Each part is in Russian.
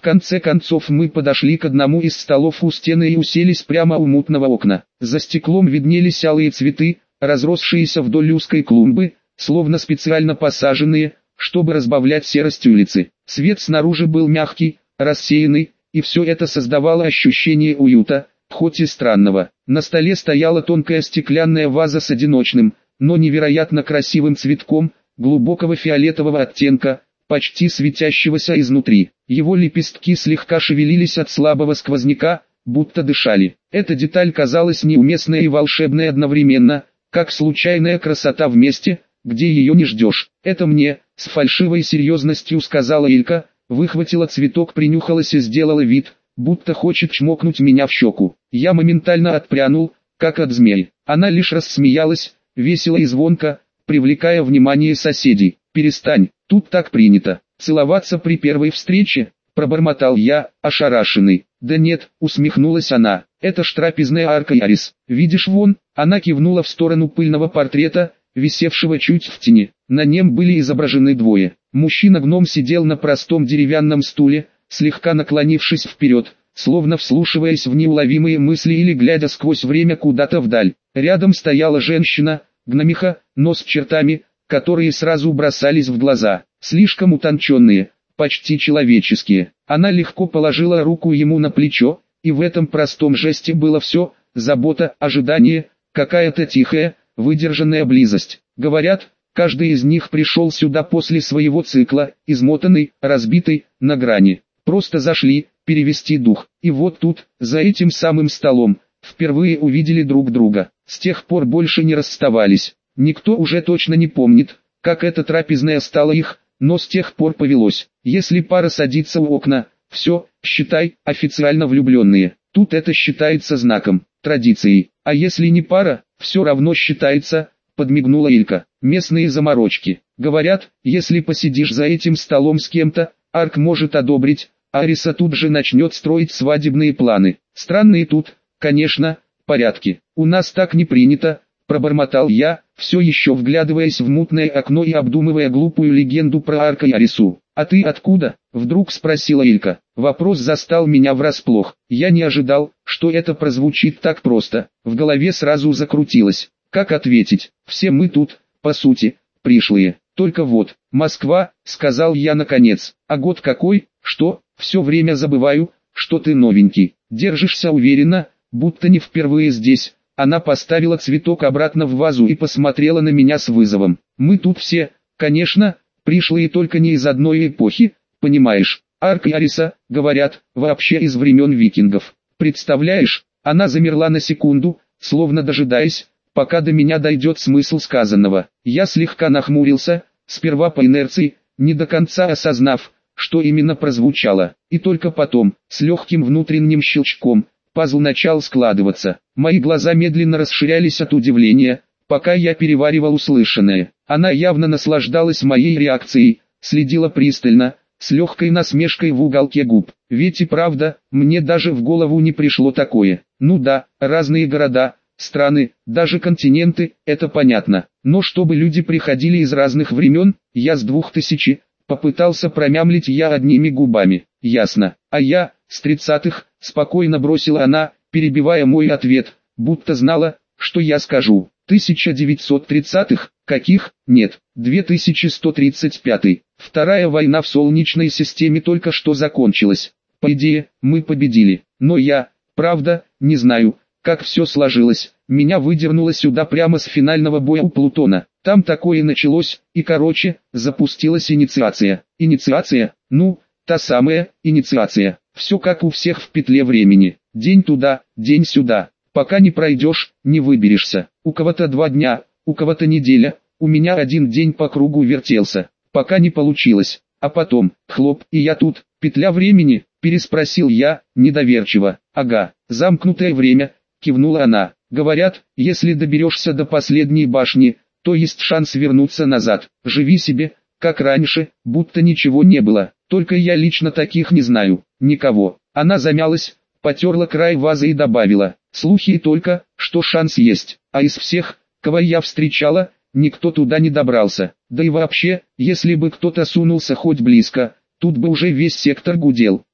конце концов мы подошли к одному из столов у стены и уселись прямо у мутного окна. За стеклом виднелись алые цветы, разросшиеся вдоль узкой клумбы, словно специально посаженные, чтобы разбавлять серость улицы. Свет снаружи был мягкий, рассеянный, и все это создавало ощущение уюта, хоть и странного. На столе стояла тонкая стеклянная ваза с одиночным, но невероятно красивым цветком, глубокого фиолетового оттенка, почти светящегося изнутри. Его лепестки слегка шевелились от слабого сквозняка, будто дышали. Эта деталь казалась неуместной и волшебной одновременно, как случайная красота в месте, где ее не ждешь. «Это мне», — с фальшивой серьезностью сказала Илька, выхватила цветок, принюхалась и сделала вид, будто хочет чмокнуть меня в щеку. Я моментально отпрянул, как от змеи. Она лишь рассмеялась, весело и звонко, привлекая внимание соседей. «Перестань, тут так принято. Целоваться при первой встрече?» — пробормотал я, ошарашенный. «Да нет», — усмехнулась она, — «это ж трапезная арка Ярис. Видишь вон?» — она кивнула в сторону пыльного портрета, висевшего чуть в тени. На нем были изображены двое. Мужчина-гном сидел на простом деревянном стуле, слегка наклонившись вперед, словно вслушиваясь в неуловимые мысли или глядя сквозь время куда-то вдаль. Рядом стояла женщина, гномиха, но с чертами, которые сразу бросались в глаза, слишком утонченные, почти человеческие. Она легко положила руку ему на плечо, и в этом простом жесте было все: забота, ожидание, какая-то тихая, выдержанная близость. Говорят, каждый из них пришел сюда после своего цикла, измотанный, разбитый, на грани. Просто зашли, перевести дух. И вот тут, за этим самым столом, впервые увидели друг друга. С тех пор больше не расставались. Никто уже точно не помнит, как эта трапезная стала их, но с тех пор повелось. Если пара садится у окна, все, считай, официально влюбленные. Тут это считается знаком, традицией. А если не пара, все равно считается, подмигнула Илька. Местные заморочки. Говорят, если посидишь за этим столом с кем-то, Арк может одобрить, а Ариса тут же начнет строить свадебные планы. Странные тут, конечно, порядки. У нас так не принято, пробормотал я, все еще вглядываясь в мутное окно и обдумывая глупую легенду про Арка и Арису. «А ты откуда?» — вдруг спросила Илька. Вопрос застал меня врасплох. Я не ожидал, что это прозвучит так просто. В голове сразу закрутилось. Как ответить? Все мы тут, по сути, пришлые. Только вот, Москва, сказал я наконец. А год какой? Что? Все время забываю, что ты новенький. Держишься уверенно, будто не впервые здесь. Она поставила цветок обратно в вазу и посмотрела на меня с вызовом. Мы тут все, конечно, пришлые, только не из одной эпохи, понимаешь. Арк и Ариса, говорят, вообще из времен викингов. Представляешь? Она замерла на секунду, словно дожидаясь, пока до меня дойдет смысл сказанного. Я слегка нахмурился, сперва по инерции, не до конца осознав, что именно прозвучало, и только потом, с легким внутренним щелчком, пазл начал складываться. Мои глаза медленно расширялись от удивления, пока я переваривал услышанное. Она явно наслаждалась моей реакцией, следила пристально, с легкой насмешкой в уголке губ. Ведь и правда, мне даже в голову не пришло такое. Ну да, разные города, страны, даже континенты, это понятно. Но чтобы люди приходили из разных времен, я с 2000, попытался промямлить я одними губами. Ясно. А я, с 30-х, спокойно бросила она, перебивая мой ответ, будто знала, что я скажу. 1930-х, каких? Нет, 2135. Вторая война в Солнечной системе только что закончилась. По идее, мы победили. Но я, правда, не знаю, как все сложилось. Меня выдернуло сюда прямо с финального боя у Плутона. Там такое началось, и короче, запустилась инициация. Инициация? Ну, та самая, инициация. Все как у всех в петле времени. День туда, день сюда. Пока не пройдешь, не выберешься. У кого-то 2 дня, у кого-то неделя, у меня 1 день по кругу вертелся. Пока не получилось. А потом, хлоп, и я тут. Петля времени? Переспросил я, недоверчиво. Ага, замкнутое время, кивнула она. Говорят, если доберешься до последней башни, то есть шанс вернуться назад. Живи себе, как раньше, будто ничего не было. Только я лично таких не знаю. Никого. Она замялась, потерла край вазы и добавила. Слухи только, что шанс есть. А из всех, кого я встречала, никто туда не добрался. Да и вообще, если бы кто-то сунулся хоть близко, тут бы уже весь сектор гудел.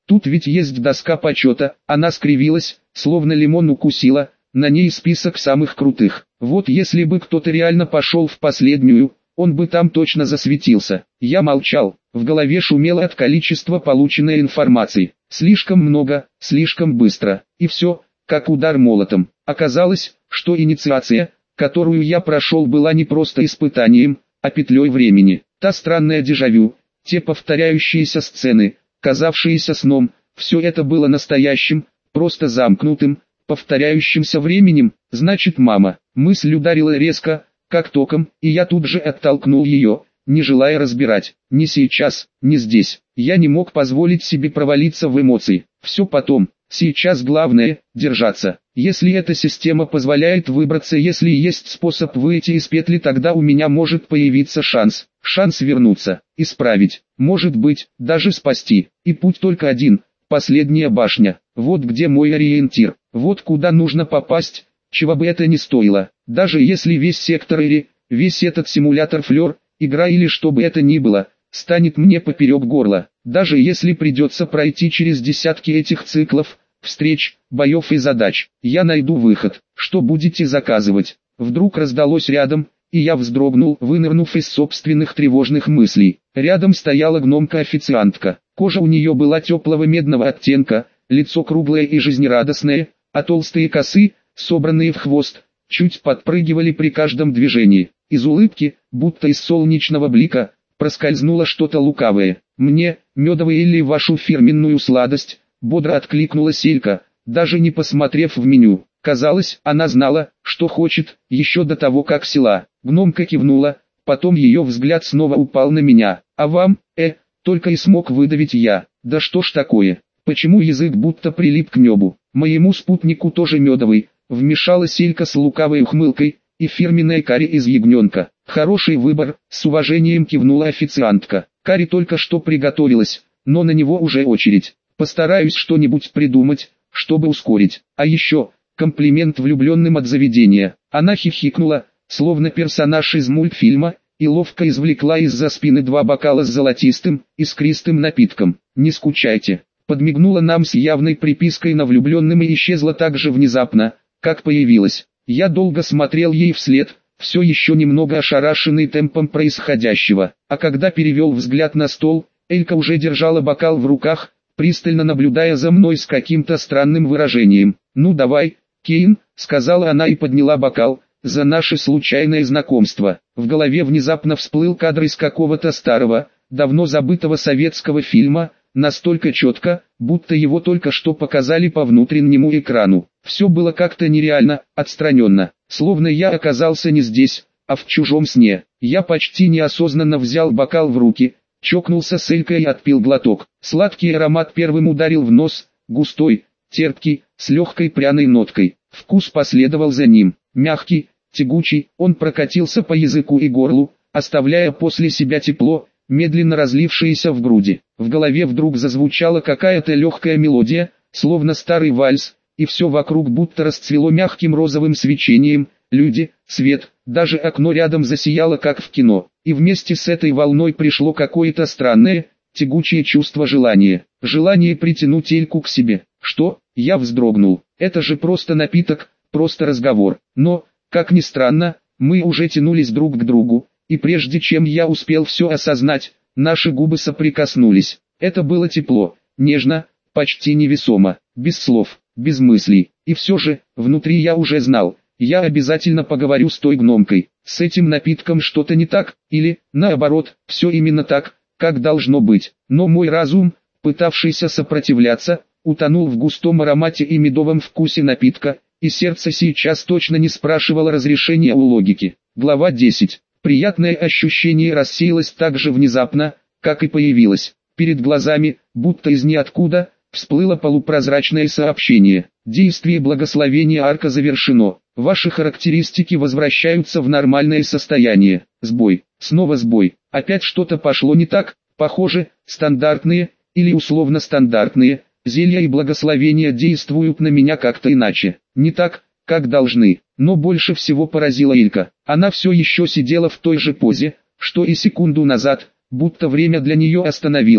Тут ведь есть доска почета. Она скривилась, словно лимон укусила, на ней список самых крутых. Вот если бы кто-то реально пошел в последнюю, он бы там точно засветился. Я молчал, в голове шумело от количества полученной информации. Слишком много, слишком быстро, и все, как удар молотом. Оказалось, что инициация, которую я прошел, была не просто испытанием, а петлей времени. Та странная дежавю, те повторяющиеся сцены, казавшиеся сном, все это было настоящим, просто замкнутым, повторяющимся временем. Значит, мама. Мысль ударила резко, как током, и я тут же оттолкнул ее, не желая разбирать. Не сейчас, не здесь. Я не мог позволить себе провалиться в эмоции. Все потом. Сейчас главное – держаться. Если эта система позволяет выбраться, если есть способ выйти из петли, тогда у меня может появиться шанс. Шанс вернуться, исправить, может быть, даже спасти. И путь только один – последняя башня. Вот где мой ориентир. Вот куда нужно попасть, чего бы это ни стоило. Даже если весь сектор или весь этот симулятор флёр, игра или что бы это ни было, станет мне поперек горла. Даже если придется пройти через десятки этих циклов, встреч, боев и задач, я найду выход. Что будете заказывать? Вдруг раздалось рядом, и я вздрогнул, вынырнув из собственных тревожных мыслей. Рядом стояла гномка-официантка. Кожа у нее была теплого медного оттенка, лицо круглое и жизнерадостное, а толстые косы, собранные в хвост, чуть подпрыгивали при каждом движении. Из улыбки, будто из солнечного блика, проскользнуло что-то лукавое. «Мне, медовый или вашу фирменную сладость?» — бодро откликнулась Элька, даже не посмотрев в меню. Казалось, она знала, что хочет, еще до того как села. Гномка кивнула, потом ее взгляд снова упал на меня. «А вам, только и смог выдавить я. Да что ж такое? Почему язык будто прилип к небу? Моему спутнику тоже медовый», — вмешалась Элька с лукавой ухмылкой, «и фирменная карри из ягненка». «Хороший выбор», — с уважением кивнула официантка. «Карри только что приготовилась, но на него уже очередь. Постараюсь что-нибудь придумать, чтобы ускорить. А еще, комплимент влюбленным от заведения». Она хихикнула, словно персонаж из мультфильма, и ловко извлекла из-за спины 2 бокала с золотистым, искристым напитком. «Не скучайте». Подмигнула нам с явной припиской на влюбленным и исчезла так же внезапно, как появилась. Я долго смотрел ей вслед, все еще немного ошарашенный темпом происходящего. А когда перевел взгляд на стол, Элька уже держала бокал в руках, пристально наблюдая за мной с каким-то странным выражением. «Ну давай, Кейн», — сказала она и подняла бокал, — «за наше случайное знакомство». В голове внезапно всплыл кадр из какого-то старого, давно забытого советского фильма, настолько четко, будто его только что показали по внутреннему экрану. Все было как-то нереально, отстраненно, словно я оказался не здесь, а в чужом сне. Я почти неосознанно взял бокал в руки, чокнулся с Элькой и отпил глоток. Сладкий аромат первым ударил в нос, густой, терпкий, с легкой пряной ноткой. Вкус последовал за ним, мягкий, тягучий, он прокатился по языку и горлу, оставляя после себя тепло, медленно разлившееся в груди. В голове вдруг зазвучала какая-то легкая мелодия, словно старый вальс, и все вокруг будто расцвело мягким розовым свечением, люди, свет, даже окно рядом засияло как в кино. И вместе с этой волной пришло какое-то странное, тягучее чувство желания. Желание притянуть Эльку к себе. Что? Я вздрогнул. Это же просто напиток, просто разговор. Но, как ни странно, мы уже тянулись друг к другу, и прежде чем я успел все осознать, наши губы соприкоснулись. Это было тепло, нежно, почти невесомо, без слов, без мыслей. И все же, внутри я уже знал, я обязательно поговорю с той гномкой. С этим напитком что-то не так, или, наоборот, все именно так, как должно быть. Но мой разум, пытавшийся сопротивляться, утонул в густом аромате и медовом вкусе напитка, и сердце сейчас точно не спрашивало разрешения у логики. Глава 10. Приятное ощущение рассеялось так же внезапно, как и появилось. Перед глазами, будто из ниоткуда, всплыло полупрозрачное сообщение. Действие благословения арка завершено. Ваши характеристики возвращаются в нормальное состояние. Сбой. Снова сбой. Опять что-то пошло не так. Похоже, стандартные, или условно стандартные, зелья и благословения действуют на меня как-то иначе. Не так, как должны. Но больше всего поразила Элька. Она все еще сидела в той же позе, что и секунду назад, будто время для нее остановилось.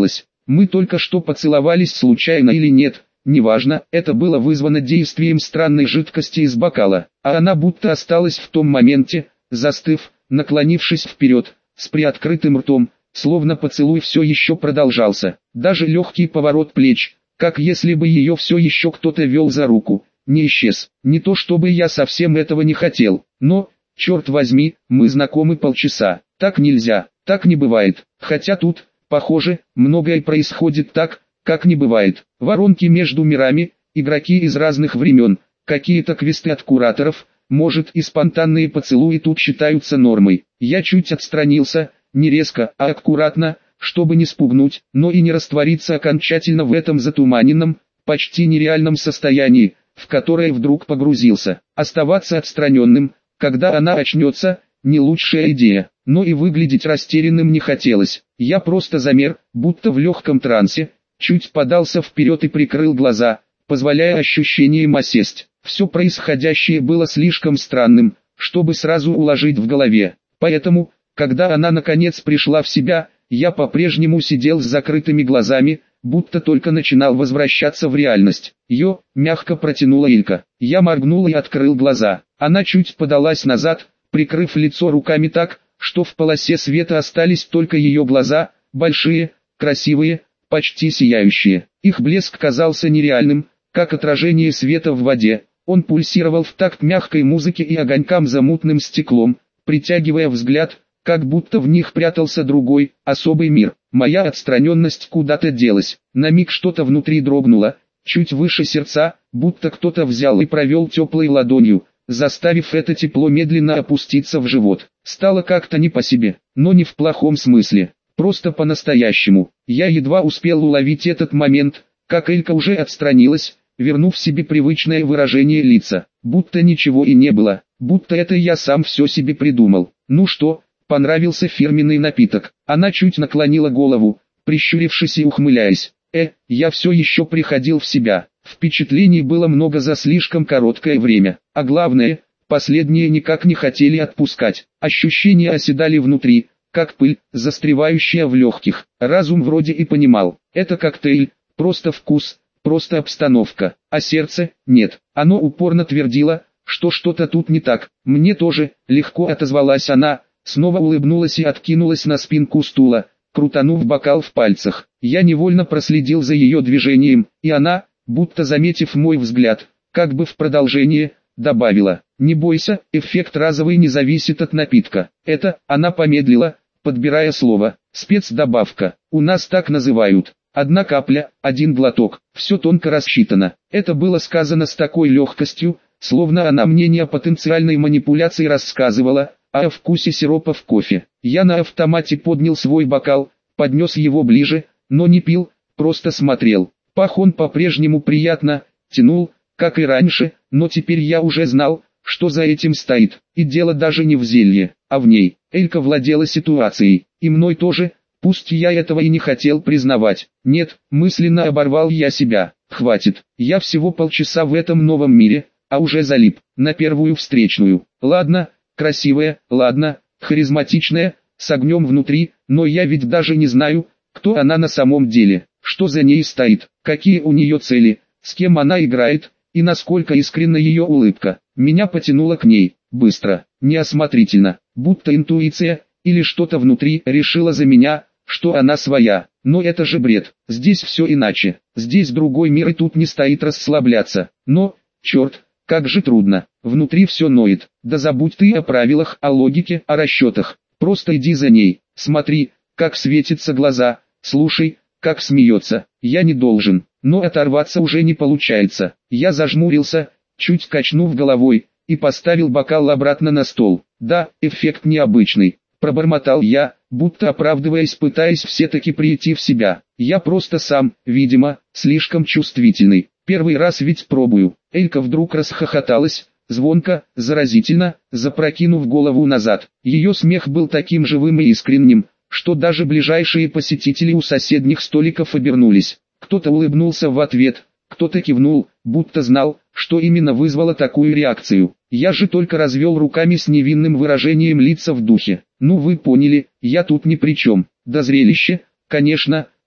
Мы только что поцеловались случайно или нет, неважно, это было вызвано действием странной жидкости из бокала, а она будто осталась в том моменте, застыв, наклонившись вперед, с приоткрытым ртом, словно поцелуй все еще продолжался. Даже легкий поворот плеч, как если бы ее все еще кто-то вел за руку, не исчез. Не то чтобы я совсем этого не хотел, но, черт возьми, мы знакомы полчаса. Так нельзя, так не бывает. Хотя тут, похоже, многое происходит так, как не бывает. Воронки между мирами, игроки из разных времен, какие-то квесты от кураторов, может и спонтанные поцелуи тут считаются нормой. Я чуть отстранился, не резко, а аккуратно, чтобы не спугнуть, но и не раствориться окончательно в этом затуманенном, почти нереальном состоянии, в которое вдруг погрузился. Оставаться отстраненным, когда она очнется, не лучшая идея, но и выглядеть растерянным не хотелось. Я просто замер, будто в легком трансе, чуть подался вперед и прикрыл глаза, позволяя ощущениям осесть. Все происходящее было слишком странным, чтобы сразу уложить в голове. Поэтому, когда она наконец пришла в себя, я по-прежнему сидел с закрытыми глазами, будто только начинал возвращаться в реальность. Ее мягко протянула Илька. Я моргнул и открыл глаза. Она чуть подалась назад, прикрыв лицо руками так, что в полосе света остались только ее глаза, большие, красивые, почти сияющие. Их блеск казался нереальным, как отражение света в воде. Он пульсировал в такт мягкой музыке и огонькам за мутным стеклом, притягивая взгляд, как будто в них прятался другой, особый мир. Моя отстраненность куда-то делась. На миг что-то внутри дрогнуло, чуть выше сердца, будто кто-то взял и провел теплой ладонью, заставив это тепло медленно опуститься в живот. Стало как-то не по себе, но не в плохом смысле, просто по-настоящему. Я едва успел уловить этот момент, как Элька уже отстранилась, вернув себе привычное выражение лица, будто ничего и не было, будто это я сам все себе придумал. Ну что, понравился фирменный напиток? Она чуть наклонила голову, прищурившись и ухмыляясь. Я все еще приходил в себя. Впечатлений было много за слишком короткое время, а главное, последние никак не хотели отпускать. Ощущения оседали внутри, как пыль, застревающая в легких. Разум вроде и понимал, это коктейль, просто вкус, просто обстановка, а сердце – нет. Оно упорно твердило, что что-то тут не так. Мне тоже, легко отозвалась она, снова улыбнулась и откинулась на спинку стула, крутанув бокал в пальцах. Я невольно проследил за ее движением, и она, будто заметив мой взгляд, как бы в продолжение, добавила: «Не бойся, эффект разовый не зависит от напитка. Это», она помедлила, подбирая слово, «спецдобавка, у нас так называют. Одна капля, один глоток, все тонко рассчитано». Это было сказано с такой легкостью, словно она мне не о потенциальной манипуляции рассказывала, а о вкусе сиропа в кофе. Я на автомате поднял свой бокал, поднес его ближе, но не пил, просто смотрел. Пах он по-прежнему приятно, тянул, как и раньше, но теперь я уже знал, что за этим стоит. И дело даже не в зелье, а в ней. Элька владела ситуацией, и мной тоже, пусть я этого и не хотел признавать. Нет, мысленно оборвал я себя. Хватит, я всего полчаса в этом новом мире, а уже залип на первую встречную. Ладно, красивая, ладно, харизматичная, с огнем внутри, но я ведь даже не знаю, кто она на самом деле, что за ней стоит, какие у нее цели, с кем она играет, и насколько искренна ее улыбка. Меня потянуло к ней, быстро, неосмотрительно, будто интуиция, или что-то внутри решила за меня, что она своя. Но это же бред, здесь все иначе, здесь другой мир и тут не стоит расслабляться. Но, черт, как же трудно, внутри все ноет. Да забудь ты о правилах, о логике, о расчетах, просто иди за ней, смотри, как светятся глаза, слушай, как смеется. Я не должен, но оторваться уже не получается. Я зажмурился, чуть качнув головой, и поставил бокал обратно на стол. Да, эффект необычный, пробормотал я, будто оправдываясь, пытаясь все-таки прийти в себя. Я просто сам, видимо, слишком чувствительный. Первый раз ведь пробую. Элька вдруг расхохоталась, звонко, заразительно, запрокинув голову назад. Ее смех был таким живым и искренним, что даже ближайшие посетители у соседних столиков обернулись. Кто-то улыбнулся в ответ, кто-то кивнул, будто знал, что именно вызвало такую реакцию. Я же только развел руками с невинным выражением лица в духе. Ну вы поняли, я тут ни при чем. Да зрелище, конечно,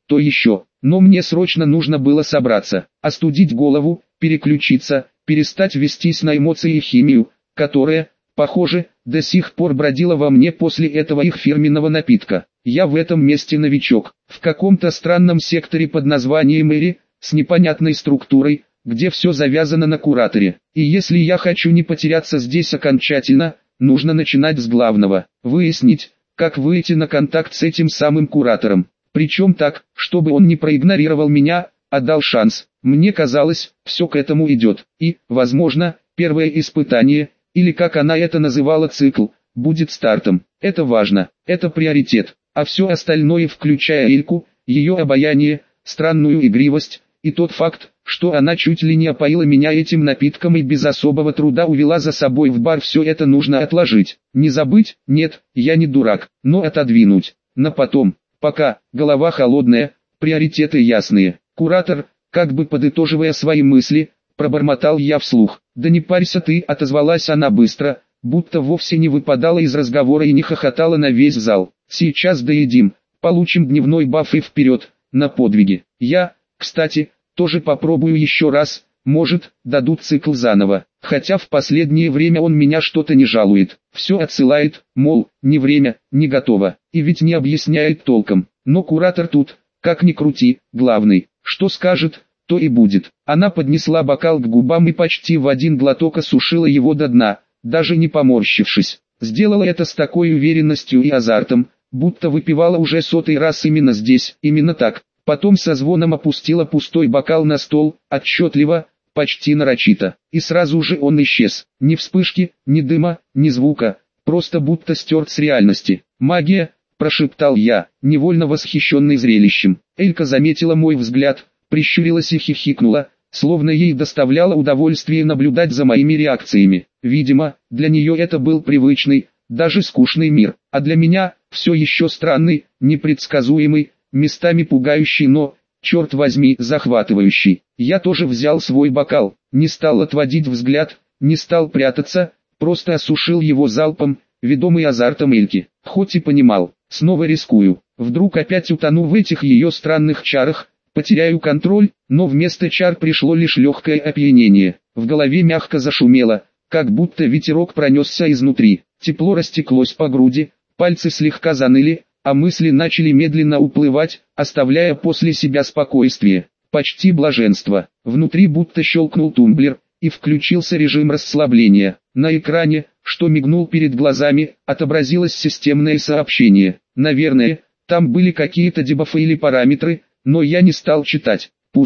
то еще. Но мне срочно нужно было собраться, остудить голову, переключиться, перестать вестись на эмоции и химию, которая, похоже, до сих пор бродила во мне после этого их фирменного напитка. Я в этом месте новичок, в каком-то странном секторе под названием Эри, с непонятной структурой, где все завязано на кураторе. И если я хочу не потеряться здесь окончательно, нужно начинать с главного, выяснить, как выйти на контакт с этим самым куратором. Причем так, чтобы он не проигнорировал меня, а дал шанс. Мне казалось, все к этому идет. И, возможно, первое испытание, или как она это называла цикл, будет стартом. Это важно, это приоритет. А все остальное, включая Эльку, ее обаяние, странную игривость, и тот факт, что она чуть ли не опоила меня этим напитком и без особого труда увела за собой в бар, все это нужно отложить. Не забыть, нет, я не дурак, но отодвинуть. На потом, пока, голова холодная, приоритеты ясные. Куратор, как бы подытоживая свои мысли, пробормотал я вслух. «Да не парься ты», — отозвалась она быстро, будто вовсе не выпадала из разговора и не хохотала на весь зал. «Сейчас доедим, получим дневной баф и вперед, на подвиги. Я, кстати, тоже попробую еще раз, может, дадут цикл заново, хотя в последнее время он меня что-то не жалует, все отсылает, мол, не время, не готово, и ведь не объясняет толком, но куратор тут, как ни крути, главный, что скажет, то и будет». Она поднесла бокал к губам и почти в один глоток осушила его до дна, даже не поморщившись. Сделала это с такой уверенностью и азартом, будто выпивала уже 100-й раз именно здесь, именно так. Потом со звоном опустила пустой бокал на стол, отчетливо, почти нарочито. И сразу же он исчез. Ни вспышки, ни дыма, ни звука, просто будто стерт с реальности. «Магия», – прошептал я, невольно восхищенный зрелищем. Элька заметила мой взгляд, прищурилась и хихикнула, словно ей доставляло удовольствие наблюдать за моими реакциями. Видимо, для нее это был привычный, даже скучный мир, а для меня – все еще странный, непредсказуемый, местами пугающий, но, черт возьми, захватывающий. Я тоже взял свой бокал, не стал отводить взгляд, не стал прятаться, просто осушил его залпом, ведомый азартом Эльки. Хоть и понимал, снова рискую, вдруг опять утону в этих ее странных чарах, потеряю контроль, но вместо чар пришло лишь легкое опьянение. В голове мягко зашумело, как будто ветерок пронесся изнутри, тепло растеклось по груди, пальцы слегка заныли, а мысли начали медленно уплывать, оставляя после себя спокойствие, почти блаженство. Внутри будто щелкнул тумблер, и включился режим расслабления. На экране, что мигнул перед глазами, отобразилось системное сообщение. Наверное, там были какие-то дебафы или параметры, но я не стал читать.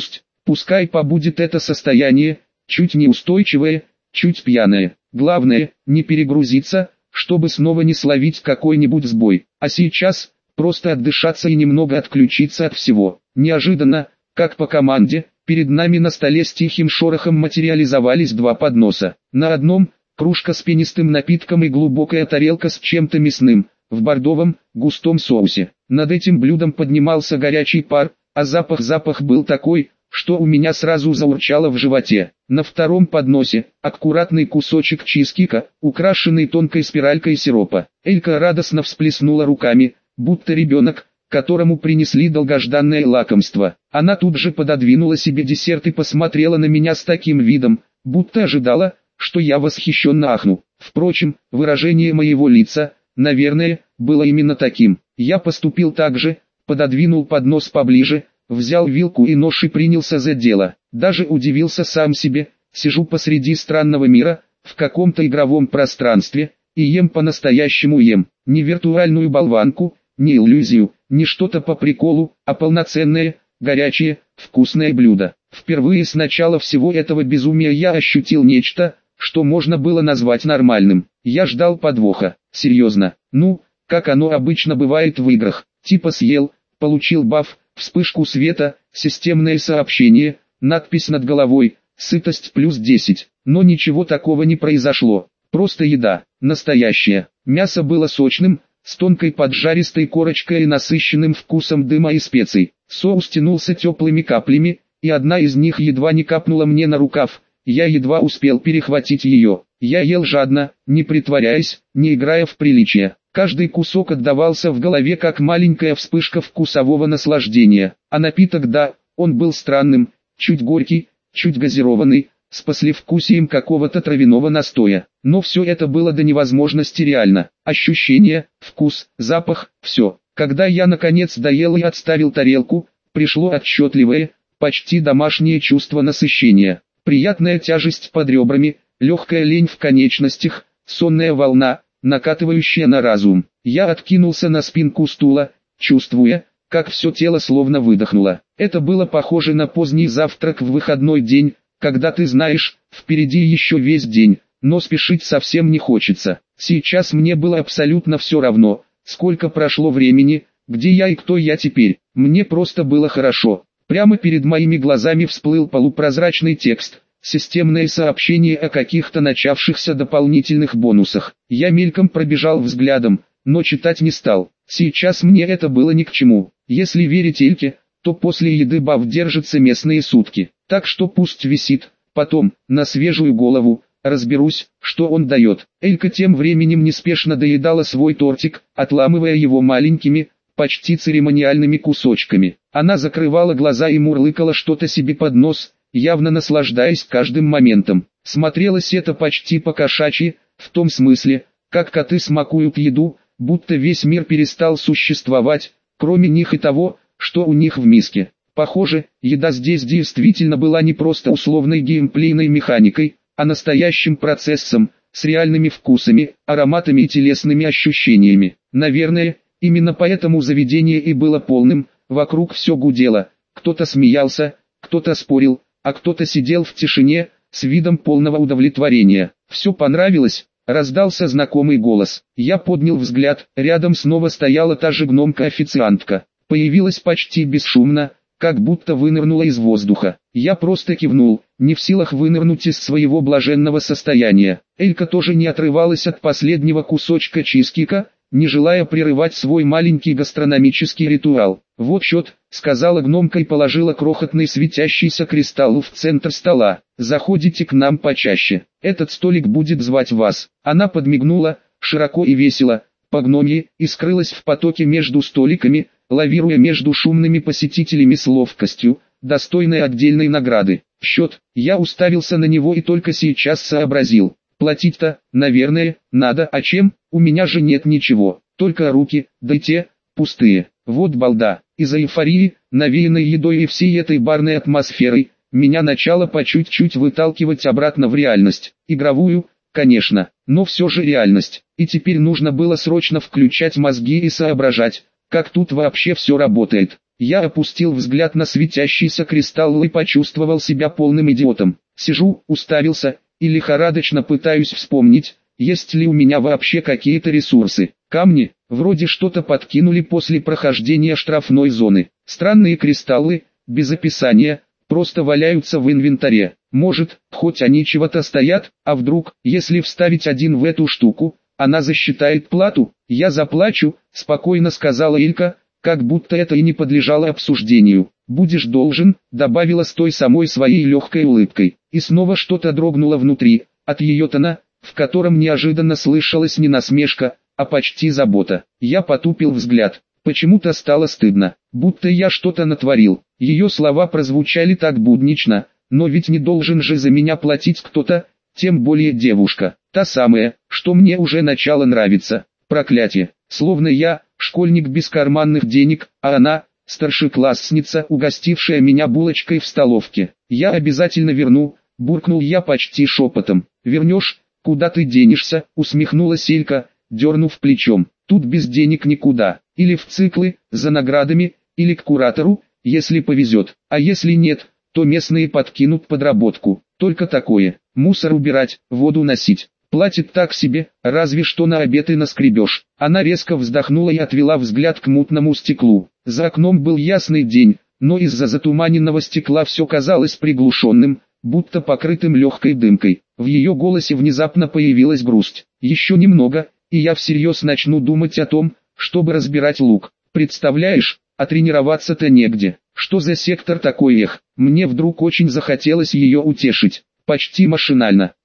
Пускай побудет это состояние, чуть неустойчивое, чуть пьяное. Главное, не перегрузиться, чтобы снова не словить какой-нибудь сбой. А сейчас, просто отдышаться и немного отключиться от всего. Неожиданно, как по команде, перед нами на столе с тихим шорохом материализовались два подноса. На одном – кружка с пенистым напитком и глубокая тарелка с чем-то мясным, в бордовом, густом соусе. Над этим блюдом поднимался горячий пар, а запах был такой, что у меня сразу заурчало в животе. На втором подносе – аккуратный кусочек чизкейка, украшенный тонкой спиралькой сиропа. Элька радостно всплеснула руками, будто ребенок, которому принесли долгожданное лакомство. Она тут же пододвинула себе десерт и посмотрела на меня с таким видом, будто ожидала, что я восхищенно ахну. Впрочем, выражение моего лица, наверное, было именно таким. Я поступил так же, пододвинул поднос поближе, взял вилку и нож и принялся за дело. Даже удивился сам себе, сижу посреди странного мира, в каком-то игровом пространстве, и ем по-настоящему ем, не виртуальную болванку, не иллюзию, не что-то по приколу, а полноценное, горячее, вкусное блюдо. Впервые с начала всего этого безумия я ощутил нечто, что можно было назвать нормальным. Я ждал подвоха, серьезно, как оно обычно бывает в играх, типа съел, получил баф, вспышку света, системное сообщение, надпись над головой, сытость плюс 10, но ничего такого не произошло, просто еда, настоящая. Мясо было сочным, с тонкой поджаристой корочкой и насыщенным вкусом дыма и специй. Соус тянулся теплыми каплями, и одна из них едва не капнула мне на рукав, я едва успел перехватить ее. Я ел жадно, не притворяясь, не играя в приличие. Каждый кусок отдавался в голове как маленькая вспышка вкусового наслаждения. А напиток, да, он был странным, чуть горький, чуть газированный, с послевкусием какого-то травяного настоя. Но все это было до невозможности реально. Ощущение, вкус, запах, все. Когда я наконец доел и отставил тарелку, пришло отчетливое, почти домашнее чувство насыщения. Приятная тяжесть под ребрами, легкая лень в конечностях, сонная волна, накатывающая на разум. Я откинулся на спинку стула, чувствуя, как все тело словно выдохнуло. Это было похоже на поздний завтрак в выходной день, когда ты знаешь, впереди еще весь день, но спешить совсем не хочется. Сейчас мне было абсолютно все равно, сколько прошло времени, где я и кто я теперь. Мне просто было хорошо. Прямо перед моими глазами всплыл полупрозрачный текст, системное сообщение о каких-то начавшихся дополнительных бонусах. Я мельком пробежал взглядом, но читать не стал. Сейчас мне это было ни к чему. Если верить Эльке, то после еды баф держится местные сутки. Так что пусть висит, потом, на свежую голову, разберусь, что он дает. Элька тем временем неспешно доедала свой тортик, отламывая его маленькими, почти церемониальными кусочками. Она закрывала глаза и мурлыкала что-то себе под нос, явно наслаждаясь каждым моментом. Смотрелось это почти по-кошачьи, в том смысле, как коты смакуют еду, будто весь мир перестал существовать, кроме них и того, что у них в миске. Похоже, еда здесь действительно была не просто условной геймплейной механикой, а настоящим процессом, с реальными вкусами, ароматами и телесными ощущениями. Наверное, именно поэтому заведение и было полным, вокруг все гудело, кто-то смеялся, кто-то спорил, а кто-то сидел в тишине, с видом полного удовлетворения. «Все понравилось?» — раздался знакомый голос. Я поднял взгляд, рядом снова стояла та же гномка-официантка. Появилась почти бесшумно, как будто вынырнула из воздуха. Я просто кивнул, не в силах вынырнуть из своего блаженного состояния. Элька тоже не отрывалась от последнего кусочка чизкейка, не желая прерывать свой маленький гастрономический ритуал. «Вот счет», — сказала гномка и положила крохотный светящийся кристалл в центр стола. «Заходите к нам почаще. Этот столик будет звать вас». Она подмигнула, широко и весело, по гномье, и скрылась в потоке между столиками, лавируя между шумными посетителями с ловкостью, достойной отдельной награды. Счет, я уставился на него и только сейчас сообразил. Платить-то, наверное, надо, а чем? У меня же нет ничего, только руки, да и те, пустые. Вот балда. Из-за эйфории, навеянной едой и всей этой барной атмосферой, меня начало по чуть-чуть выталкивать обратно в реальность. Игровую, конечно, но все же реальность. И теперь нужно было срочно включать мозги и соображать, как тут вообще все работает. Я опустил взгляд на светящийся кристалл и почувствовал себя полным идиотом. Сижу, уставился, и лихорадочно пытаюсь вспомнить, есть ли у меня вообще какие-то ресурсы. Камни, вроде что-то подкинули после прохождения штрафной зоны. Странные кристаллы, без описания, просто валяются в инвентаре. Может, хоть они чего-то стоят, а вдруг, если вставить один в эту штуку, она засчитает плату? Я заплачу, спокойно сказала Илька, как будто это и не подлежало обсуждению. «Будешь должен», добавила с той самой своей легкой улыбкой. И снова что-то дрогнуло внутри, от ее тона, в котором неожиданно слышалась не насмешка, а почти забота. Я потупил взгляд. Почему-то стало стыдно, будто я что-то натворил. Ее слова прозвучали так буднично, но ведь не должен же за меня платить кто-то, тем более девушка. Та самая, что мне уже начало нравиться. Проклятие. Словно я, школьник без карманных денег, а она, старшеклассница, угостившая меня булочкой в столовке. «Я обязательно верну», — буркнул я почти шепотом. «Вернешь? Куда ты денешься?» — усмехнулась Элька, дернув плечом. «Тут без денег никуда. Или в циклы, за наградами, или к куратору, если повезет. А если нет, то местные подкинут подработку. Только такое. Мусор убирать, воду носить. Платит так себе, разве что на обед и наскребешь». Она резко вздохнула и отвела взгляд к мутному стеклу. За окном был ясный день, но из-за затуманенного стекла все казалось приглушенным, будто покрытым легкой дымкой. В ее голосе внезапно появилась грусть. «Еще немного, и я всерьез начну думать о том, чтобы разбирать лук. Представляешь, а тренироваться-то негде. Что за сектор такой, эх?» Мне вдруг очень захотелось ее утешить. Почти машинально.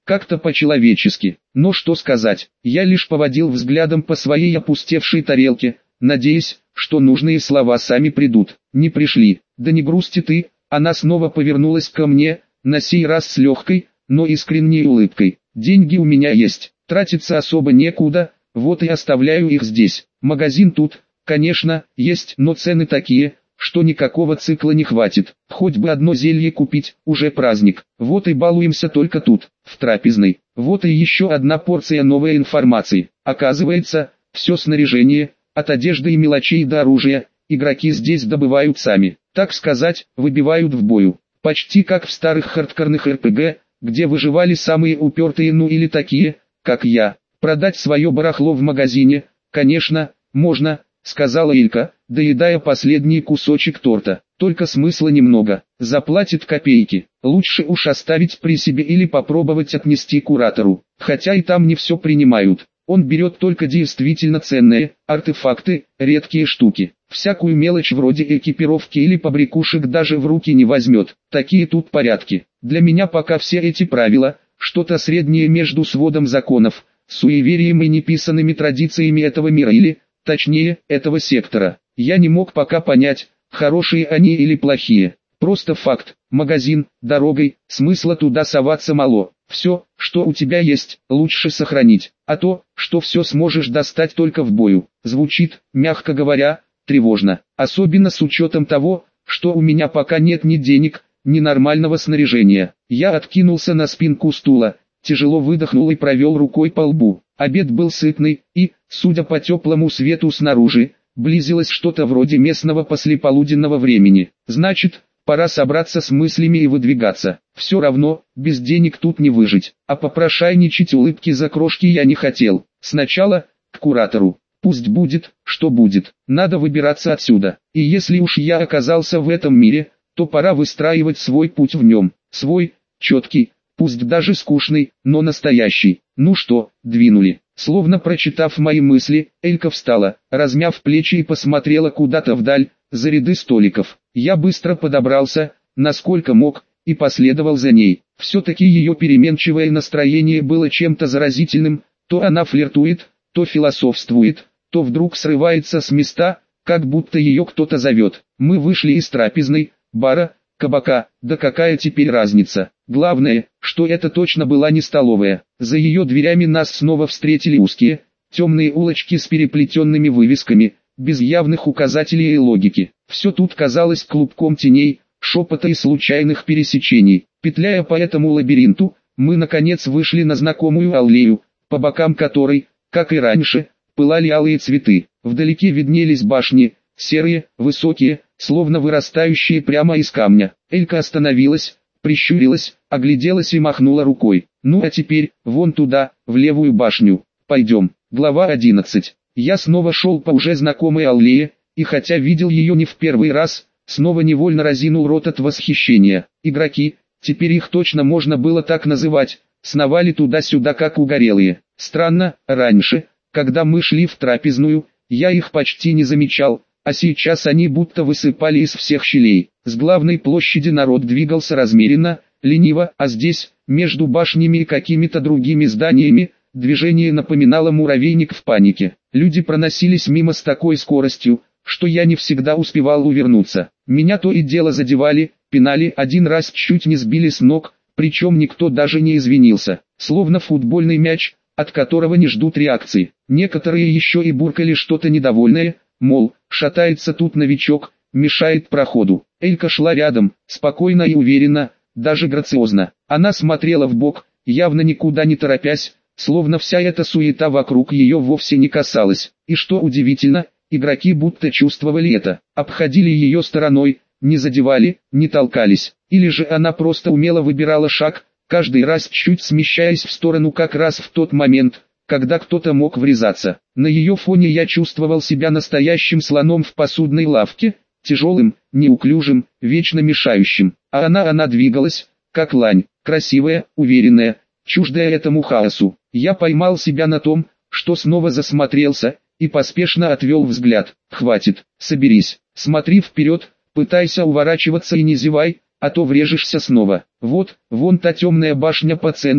как-то по-человечески. Но что сказать, я лишь поводил взглядом по своей опустевшей тарелке, надеясь, что нужные слова сами придут. Не пришли. Да не грусти ты. Она снова повернулась ко мне, на сей раз с легкой, но искренней улыбкой. Деньги у меня есть, тратиться особо некуда, вот и оставляю их здесь. Магазин тут, конечно, есть, но цены такие, что никакого цикла не хватит. Хоть бы одно зелье купить, уже праздник. Вот и балуемся только тут, в трапезной. Вот и еще одна порция новой информации. Оказывается, все снаряжение, от одежды и мелочей до оружия, игроки здесь добывают сами. Так сказать, выбивают в бою. Почти как в старых хардкорных РПГ, где выживали самые упертые, ну или такие, как я. Продать свое барахло в магазине, конечно, можно, сказала Илька, доедая последний кусочек торта. Только смысла немного, заплатит копейки. Лучше уж оставить при себе или попробовать отнести куратору. Хотя и там не все принимают. Он берет только действительно ценные, артефакты, редкие штуки. Всякую мелочь вроде экипировки или побрякушек даже в руки не возьмет. Такие тут порядки. Для меня пока все эти правила, что-то среднее между сводом законов, суеверием и неписанными традициями этого мира или, точнее, этого сектора. Я не мог пока понять, хорошие они или плохие. Просто факт, магазин, дорогой, смысла туда соваться мало. Все, что у тебя есть, лучше сохранить, а то, что все сможешь достать только в бою, звучит, мягко говоря, тревожно. Особенно с учетом того, что у меня пока нет ни денег, ни нормального снаряжения. Я откинулся на спинку стула, тяжело выдохнул и провел рукой по лбу. Обед был сытный, и, судя по теплому свету снаружи, близилось что-то вроде местного послеполуденного времени. Значит, пора собраться с мыслями и выдвигаться. Все равно, без денег тут не выжить. А попрошайничать улыбки за крошки я не хотел. Сначала, к куратору. Пусть будет, что будет. Надо выбираться отсюда. И если уж я оказался в этом мире, то пора выстраивать свой путь в нем. Свой, четкий, пусть даже скучный, но настоящий. Ну что, двинули. Словно прочитав мои мысли, Элька встала, размяв плечи и посмотрела куда-то вдаль, за ряды столиков. Я быстро подобрался, насколько мог, и последовал за ней. Все-таки ее переменчивое настроение было чем-то заразительным, то она флиртует, то философствует, то вдруг срывается с места, как будто ее кто-то зовет. Мы вышли из трапезной, бара, кабака, да какая теперь разница. Главное, что это точно была не столовая. За ее дверями нас снова встретили узкие, темные улочки с переплетенными вывесками, без явных указателей и логики. Все тут казалось клубком теней, шепота и случайных пересечений. Петляя по этому лабиринту, мы наконец вышли на знакомую аллею, по бокам которой, как и раньше, пылали алые цветы. Вдалеке виднелись башни, серые, высокие, словно вырастающие прямо из камня. Элька остановилась, прищурилась, огляделась и махнула рукой. Ну а теперь, вон туда, в левую башню. Пойдем. Глава 11. Я снова шел по уже знакомой аллее, и хотя видел ее не в первый раз, снова невольно разинул рот от восхищения. Игроки, теперь их точно можно было так называть, сновали туда-сюда как угорелые. Странно, раньше, когда мы шли в трапезную, я их почти не замечал, а сейчас они будто высыпали из всех щелей. С главной площади народ двигался размеренно, лениво, а здесь, между башнями и какими-то другими зданиями, движение напоминало муравейник в панике. Люди проносились мимо с такой скоростью, что я не всегда успевал увернуться. Меня то и дело задевали, пинали, один раз чуть не сбили с ног, причем никто даже не извинился. Словно футбольный мяч, от которого не ждут реакции. Некоторые еще и буркали что-то недовольное, мол, шатается тут новичок, мешает проходу. Элька шла рядом, спокойно и уверенно, даже грациозно. Она смотрела вбок, явно никуда не торопясь, словно вся эта суета вокруг ее вовсе не касалась. И что удивительно, игроки будто чувствовали это, обходили ее стороной, не задевали, не толкались. Или же она просто умело выбирала шаг, каждый раз чуть смещаясь в сторону как раз в тот момент, когда кто-то мог врезаться. На ее фоне я чувствовал себя настоящим слоном в посудной лавке, тяжелым, неуклюжим, вечно мешающим. А она двигалась, как лань, красивая, уверенная, чуждая этому хаосу. Я поймал себя на том, что снова засмотрелся, и поспешно отвел взгляд. Хватит, соберись, смотри вперед, пытайся уворачиваться и не зевай, а то врежешься снова. Вот, вон та темная башня по центру,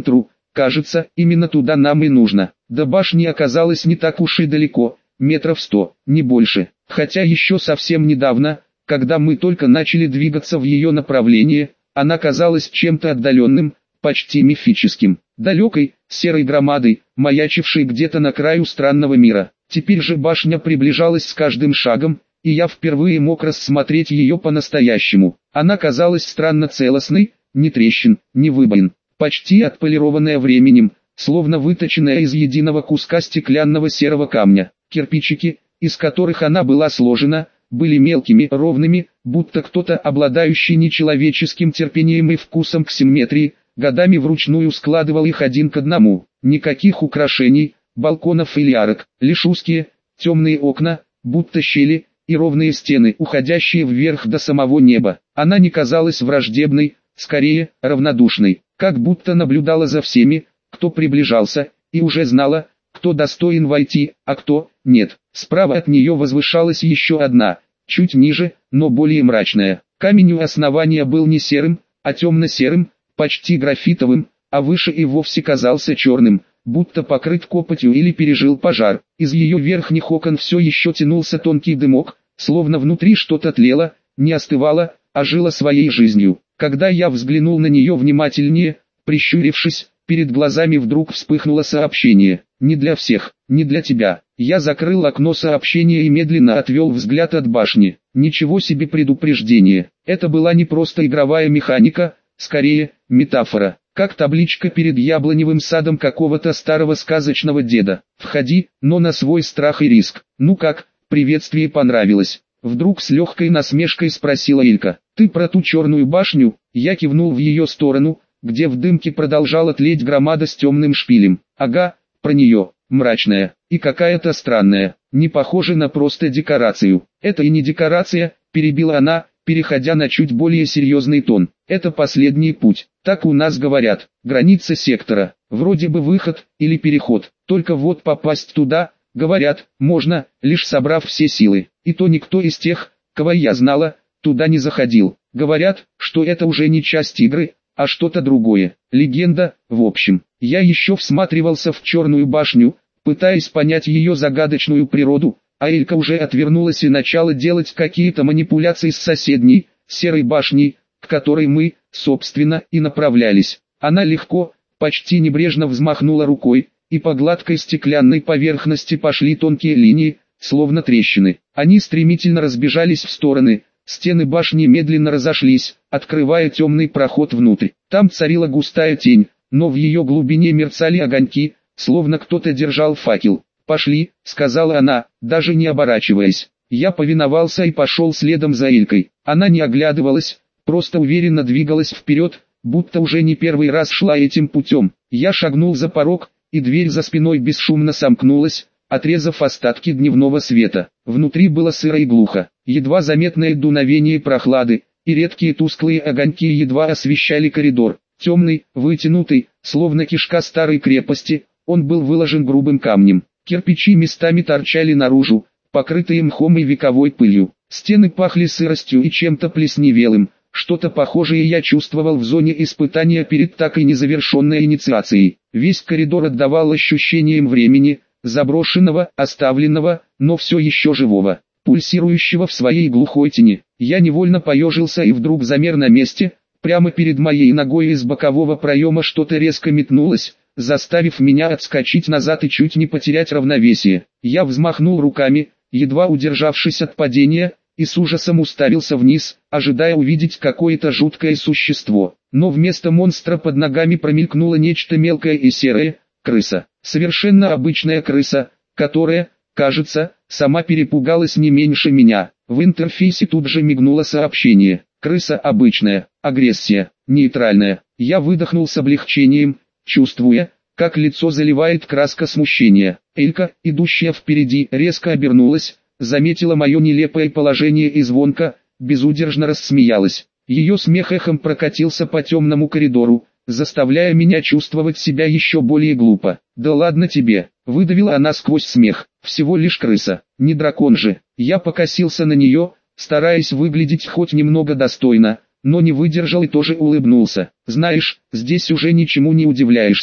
Кажется, именно туда нам и нужно. До башни оказалось не так уж и далеко, метров 100, не больше. Хотя еще совсем недавно, когда мы только начали двигаться в ее направлении, она казалась чем-то отдаленным, почти мифическим, далекой, серой громадой, маячившей где-то на краю странного мира. Теперь же башня приближалась с каждым шагом, и я впервые мог рассмотреть ее по-настоящему. Она казалась странно целостной, ни трещин, ни выбоин, почти отполированная временем, словно выточенная из единого куска стеклянного серого камня. Кирпичики, из которых она была сложена, были мелкими, ровными, будто кто-то, обладающий нечеловеческим терпением и вкусом к симметрии, годами вручную складывал их один к одному. Никаких украшений, балконов или арок, лишь узкие, темные окна, будто щели, и ровные стены, уходящие вверх до самого неба. Она не казалась враждебной, скорее, равнодушной, как будто наблюдала за всеми, кто приближался, и уже знала, кто достоин войти, а кто нет. Справа от нее возвышалась еще одна, чуть ниже, но более мрачная. Камень у основания был не серым, а темно-серым, почти графитовым, а выше и вовсе казался черным, будто покрыт копотью или пережил пожар. Из ее верхних окон все еще тянулся тонкий дымок, словно внутри что-то тлело, не остывало, а жило своей жизнью. Когда я взглянул на нее внимательнее, прищурившись, перед глазами вдруг вспыхнуло сообщение. «Не для всех, не для тебя». Я закрыл окно сообщения и медленно отвел взгляд от башни. Ничего себе предупреждение. Это была не просто игровая механика, скорее, метафора. Как табличка перед яблоневым садом какого-то старого сказочного деда. «Входи, но на свой страх и риск». «Ну как, приветствие понравилось?» Вдруг с легкой насмешкой спросила Элька. «Ты про ту черную башню?» Я кивнул в ее сторону, где в дымке продолжала тлеть громада с темным шпилем. «Ага, про нее, мрачная, и какая-то странная, не похожа на просто декорацию». «Это и не декорация», перебила она, переходя на чуть более серьезный тон. «Это последний путь, так у нас говорят, граница сектора, вроде бы выход или переход, только вот попасть туда, говорят, можно, лишь собрав все силы, и то никто из тех, кого я знала, туда не заходил. Говорят, что это уже не часть игры, а что-то другое, легенда, в общем». Я еще всматривался в черную башню, пытаясь понять ее загадочную природу, а Элька уже отвернулась и начала делать какие-то манипуляции с соседней, серой башней, к которой мы, собственно, и направлялись. Она легко, почти небрежно взмахнула рукой, и по гладкой стеклянной поверхности пошли тонкие линии, словно трещины. Они стремительно разбежались в стороны, стены башни медленно разошлись, открывая темный проход внутрь. Там царила густая тень, но в ее глубине мерцали огоньки, словно кто-то держал факел. «Пошли», — сказала она, даже не оборачиваясь. Я повиновался и пошел следом за Элькой. Она не оглядывалась, просто уверенно двигалась вперед, будто уже не первый раз шла этим путем. Я шагнул за порог, и дверь за спиной бесшумно сомкнулась, отрезав остатки дневного света. Внутри было сыро и глухо, едва заметное дуновение прохлады, и редкие тусклые огоньки едва освещали коридор. Темный, вытянутый, словно кишка старой крепости, он был выложен грубым камнем. Кирпичи местами торчали наружу, покрытые мхом и вековой пылью. Стены пахли сыростью и чем-то плесневелым, что-то похожее я чувствовал в зоне испытания перед так и незавершенной инициацией. Весь коридор отдавал ощущением времени, заброшенного, оставленного, но все еще живого, пульсирующего в своей глухой тени. Я невольно поежился и вдруг замер на месте. Прямо перед моей ногой из бокового проема что-то резко метнулось, заставив меня отскочить назад и чуть не потерять равновесие. Я взмахнул руками, едва удержавшись от падения, и с ужасом уставился вниз, ожидая увидеть какое-то жуткое существо. Но вместо монстра под ногами промелькнуло нечто мелкое и серое, крыса. Совершенно обычная крыса, которая, кажется, сама перепугалась не меньше меня. В интерфейсе тут же мигнуло сообщение. Крыса обычная, агрессия, нейтральная. Я выдохнул с облегчением, чувствуя, как лицо заливает краска смущения. Элька, идущая впереди, резко обернулась, заметила мое нелепое положение и звонко, безудержно рассмеялась. Ее смех эхом прокатился по темному коридору, заставляя меня чувствовать себя еще более глупо. «Да ладно тебе», — выдавила она сквозь смех, — «всего лишь крыса, не дракон же». Я покосился на нее, стараясь выглядеть хоть немного достойно, но не выдержал и тоже улыбнулся. «Знаешь, здесь уже ничему не удивляешься.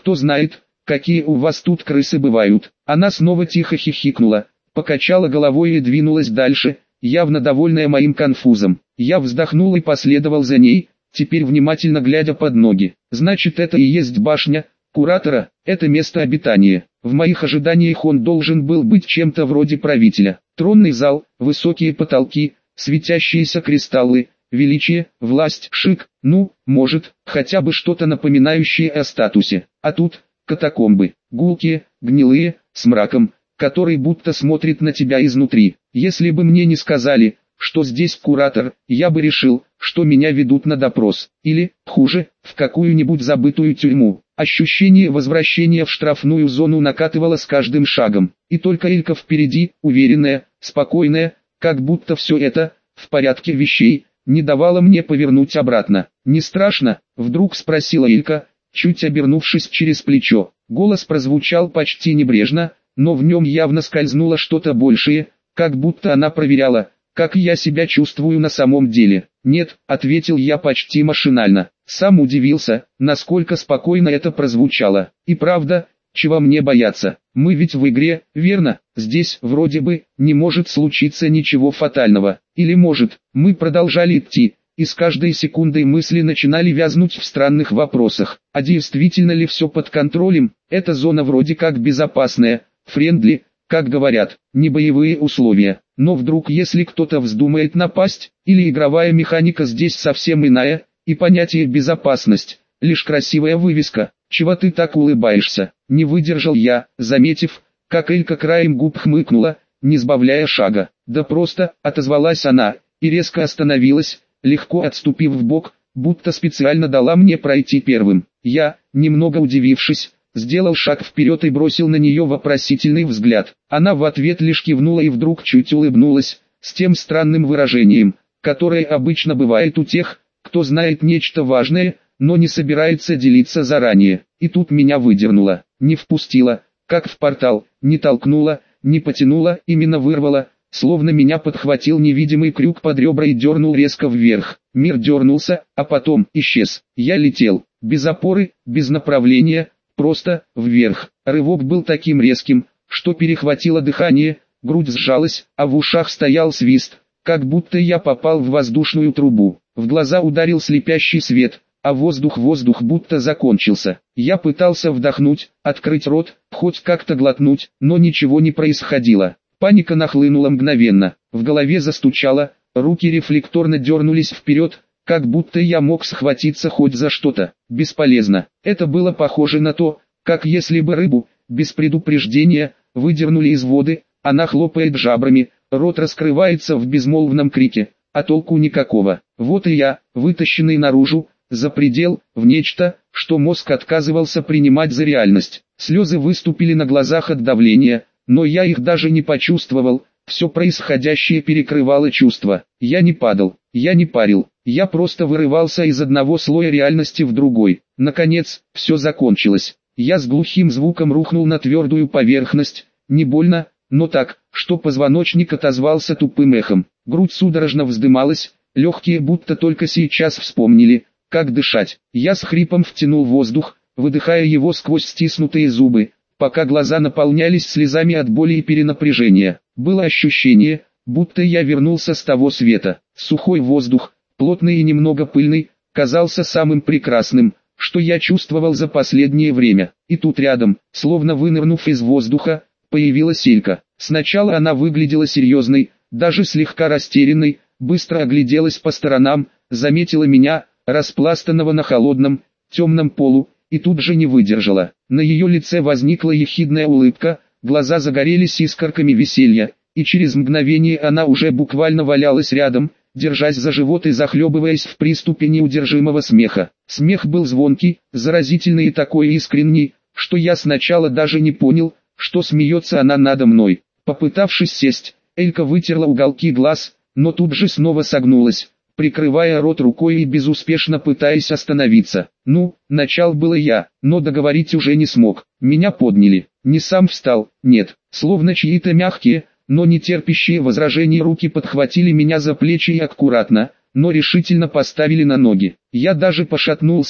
кто знает, какие у вас тут крысы бывают. Она снова тихо хихикнула, покачала головой и двинулась дальше, явно довольная моим конфузом. Я вздохнул и последовал за ней, теперь внимательно глядя под ноги. Значит, это и есть башня куратора, это место обитания. В моих ожиданиях он должен был быть чем-то вроде правителя. Тронный зал, высокие потолки, светящиеся кристаллы, величие, власть, шик, ну, может, хотя бы что-то напоминающее о статусе. А тут катакомбы, гулкие, гнилые, с мраком, который будто смотрит на тебя изнутри. Если бы мне не сказали, что здесь куратор, я бы решил, что меня ведут на допрос, или, хуже, в какую-нибудь забытую тюрьму. Ощущение возвращения в штрафную зону накатывало с каждым шагом, и только Элька впереди, уверенная, спокойная, как будто все это, в порядке вещей, не давало мне повернуть обратно. «Не страшно?» — вдруг спросила Элька, чуть обернувшись через плечо. Голос прозвучал почти небрежно, но в нем явно скользнуло что-то большее, как будто она проверяла, как я себя чувствую на самом деле. «Нет», — ответил я почти машинально. Сам удивился, насколько спокойно это прозвучало. И правда, чего мне бояться? Мы ведь в игре, верно? Здесь, вроде бы, не может случиться ничего фатального. Или может? Мы продолжали идти, и с каждой секундой мысли начинали вязнуть в странных вопросах. А действительно ли все под контролем? Эта зона вроде как безопасная, френдли, как говорят, не боевые условия. Но вдруг если кто-то вздумает напасть, или игровая механика здесь совсем иная, и понятие «безопасность» — лишь красивая вывеска. «Чего ты так улыбаешься?» — не выдержал я, заметив, как Элька краем губ хмыкнула, не сбавляя шага. «Да просто», — отозвалась она, и резко остановилась, легко отступив вбок, будто специально дала мне пройти первым. Я, немного удивившись, сделал шаг вперед и бросил на нее вопросительный взгляд. Она в ответ лишь кивнула и вдруг чуть улыбнулась, с тем странным выражением, которое обычно бывает у тех, кто знает нечто важное, но не собирается делиться заранее. И тут меня выдернуло, не впустила, как в портал, не толкнула, не потянула, именно вырвала, словно меня подхватил невидимый крюк под ребра и дернул резко вверх. Мир дернулся, а потом исчез. Я летел, без опоры, без направления, просто вверх. Рывок был таким резким, что перехватило дыхание, грудь сжалась, а в ушах стоял свист, как будто я попал в воздушную трубу. В глаза ударил слепящий свет, а воздух будто закончился. Я пытался вдохнуть, открыть рот, хоть как-то глотнуть, но ничего не происходило. Паника нахлынула мгновенно, в голове застучало, руки рефлекторно дернулись вперед, как будто я мог схватиться хоть за что-то. Бесполезно. Это было похоже на то, как если бы рыбу, без предупреждения, выдернули из воды, она хлопает жабрами, рот раскрывается в безмолвном крике, а толку никакого. Вот и я, вытащенный наружу, за предел, в нечто, что мозг отказывался принимать за реальность. Слезы выступили на глазах от давления, но я их даже не почувствовал, все происходящее перекрывало чувства. Я не падал, я не парил, я просто вырывался из одного слоя реальности в другой. Наконец, все закончилось. Я с глухим звуком рухнул на твердую поверхность, не больно, но так, что позвоночник отозвался тупым эхом. Грудь судорожно вздымалась, легкие будто только сейчас вспомнили, как дышать. Я с хрипом втянул воздух, выдыхая его сквозь стиснутые зубы, пока глаза наполнялись слезами от боли и перенапряжения. Было ощущение, будто я вернулся с того света. Сухой воздух, плотный и немного пыльный, казался самым прекрасным, что я чувствовал за последнее время. И тут рядом, словно вынырнув из воздуха, появилась Элька. Сначала она выглядела серьезной, даже слегка растерянной, быстро огляделась по сторонам, заметила меня, распластанного на холодном, темном полу, и тут же не выдержала. На ее лице возникла ехидная улыбка, глаза загорелись искорками веселья, и через мгновение она уже буквально валялась рядом, держась за живот и захлебываясь в приступе неудержимого смеха. Смех был звонкий, заразительный и такой искренний, что я сначала даже не понял, что смеется она надо мной. Попытавшись сесть, Элька вытерла уголки глаз, но тут же снова согнулась, прикрывая рот рукой и безуспешно пытаясь остановиться. Ну, начал было я, но договорить уже не смог. Меня подняли, не сам встал, нет, словно чьи-то мягкие, но не терпящие возражений руки подхватили меня за плечи и аккуратно, но решительно поставили на ноги. Я даже пошатнулся,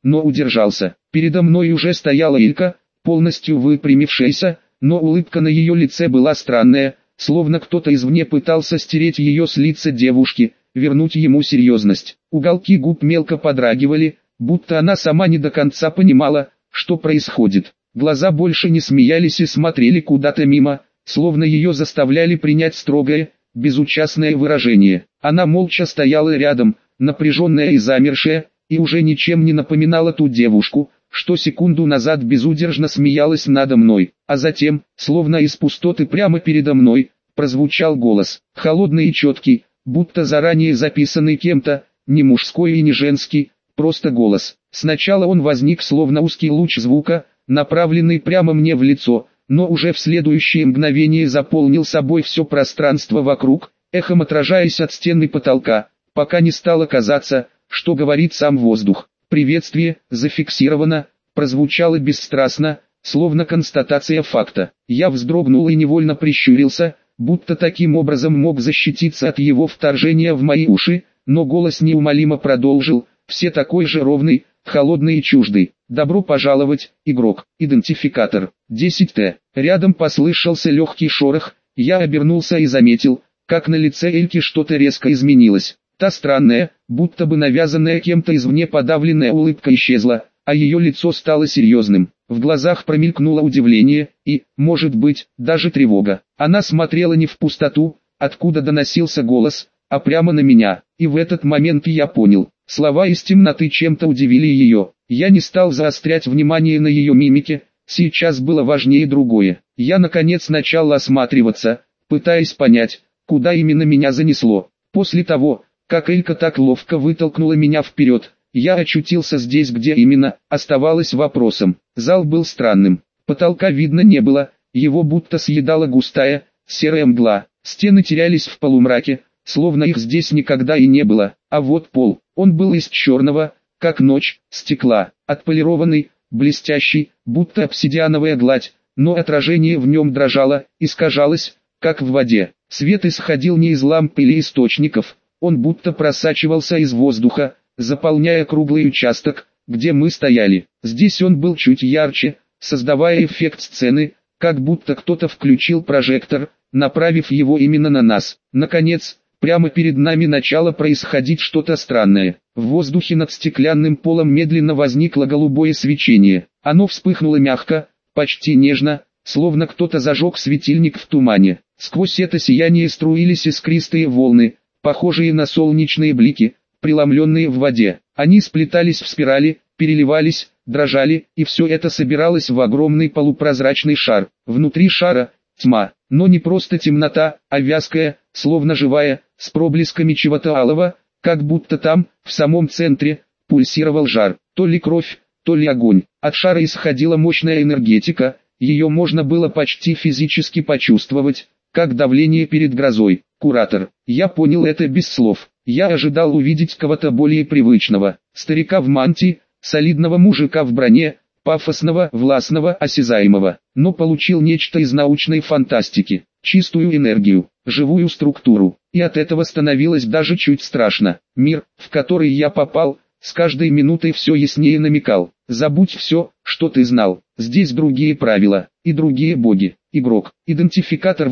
но удержался. Передо мной уже стояла Элька, полностью выпрямившаяся, но улыбка на ее лице была странная, словно кто-то извне пытался стереть ее с лица девушки, вернуть ему серьезность. Уголки губ мелко подрагивали, будто она сама не до конца понимала, что происходит. Глаза больше не смеялись и смотрели куда-то мимо, словно ее заставляли принять строгое, безучастное выражение. Она молча стояла рядом, напряженная и замершая, и уже ничем не напоминала ту девушку, что секунду назад безудержно смеялась надо мной. А затем, словно из пустоты прямо передо мной, прозвучал голос, холодный и четкий, будто заранее записанный кем-то, не мужской и не женский, просто голос. Сначала он возник словно узкий луч звука, направленный прямо мне в лицо, но уже в следующее мгновение заполнил собой все пространство вокруг, эхом отражаясь от стены потолка, пока не стало казаться, что говорит сам воздух. Приветствие, зафиксировано, прозвучало бесстрастно, словно констатация факта. Я вздрогнул и невольно прищурился, будто таким образом мог защититься от его вторжения в мои уши, но голос неумолимо продолжил, все такой же ровный, холодный и чуждый. Добро пожаловать, игрок. Идентификатор 10Т. Рядом послышался легкий шорох, я обернулся и заметил, как на лице Эльки что-то резко изменилось. Та странная, будто бы навязанная кем-то извне подавленная улыбка исчезла, а ее лицо стало серьезным. В глазах промелькнуло удивление и, может быть, даже тревога. Она смотрела не в пустоту, откуда доносился голос, а прямо на меня. И в этот момент я понял, слова из темноты чем-то удивили ее. Я не стал заострять внимание на ее мимике, сейчас было важнее другое. Я наконец начал осматриваться, пытаясь понять, куда именно меня занесло. После того, как Элька так ловко вытолкнула меня вперед, я очутился здесь, где именно, оставалось вопросом. Зал был странным, потолка видно не было, его будто съедала густая, серая мгла. Стены терялись в полумраке, словно их здесь никогда и не было, а вот пол, он был из черного, как ночь, стекла, отполированный, блестящий, будто обсидиановая гладь, но отражение в нем дрожало, искажалось, как в воде. Свет исходил не из ламп или источников, он будто просачивался из воздуха, заполняя круглый участок, где мы стояли. Здесь он был чуть ярче, создавая эффект сцены, как будто кто-то включил прожектор, направив его именно на нас. Наконец, прямо перед нами начало происходить что-то странное. В воздухе над стеклянным полом медленно возникло голубое свечение. Оно вспыхнуло мягко, почти нежно, словно кто-то зажег светильник в тумане. Сквозь это сияние струились искристые волны, похожие на солнечные блики, преломленные в воде. Они сплетались в спирали, переливались, дрожали, и все это собиралось в огромный полупрозрачный шар. Внутри шара тьма, но не просто темнота, а вязкая, словно живая, с проблесками чего-то алого, как будто там, в самом центре, пульсировал жар, то ли кровь, то ли огонь. От шара исходила мощная энергетика, ее можно было почти физически почувствовать, как давление перед грозой. Куратор. Я понял это без слов. Я ожидал увидеть кого-то более привычного. Старика в мантии, солидного мужика в броне, пафосного, властного, осязаемого. Но получил нечто из научной фантастики. Чистую энергию, живую структуру. И от этого становилось даже чуть страшно. Мир, в который я попал, с каждой минутой все яснее намекал. Забудь все, что ты знал. Здесь другие правила, и другие боги. Игрок. Идентификатор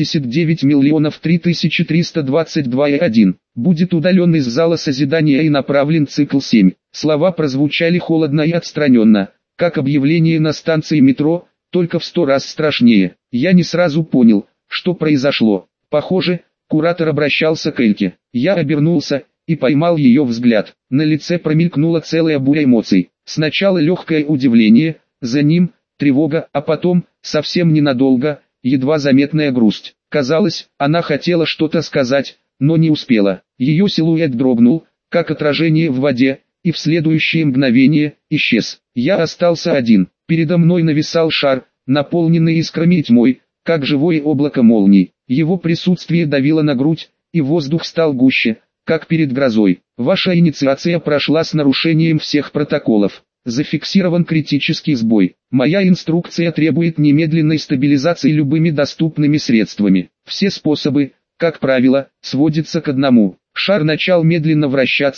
89 33221. Будет удален из зала созидания и направлен цикл 7. Слова прозвучали холодно и отстраненно, как объявление на станции метро, только в 100 раз страшнее. Я не сразу понял, что произошло. Похоже, куратор обращался к Эльке. Я обернулся и поймал ее взгляд. На лице промелькнула целая буря эмоций. Сначала легкое удивление, за ним тревога, а потом, совсем ненадолго, едва заметная грусть. Казалось, она хотела что-то сказать, но не успела. Ее силуэт дрогнул, как отражение в воде, и в следующее мгновение исчез. Я остался один. Передо мной нависал шар, наполненный искрами и тьмой, как живое облако молний. Его присутствие давило на грудь, и воздух стал гуще, как перед грозой. Ваша инициация прошла с нарушением всех протоколов. Зафиксирован критический сбой. Моя инструкция требует немедленной стабилизации любыми доступными средствами. Все способы, как правило, сводятся к одному. Шар начал медленно вращаться,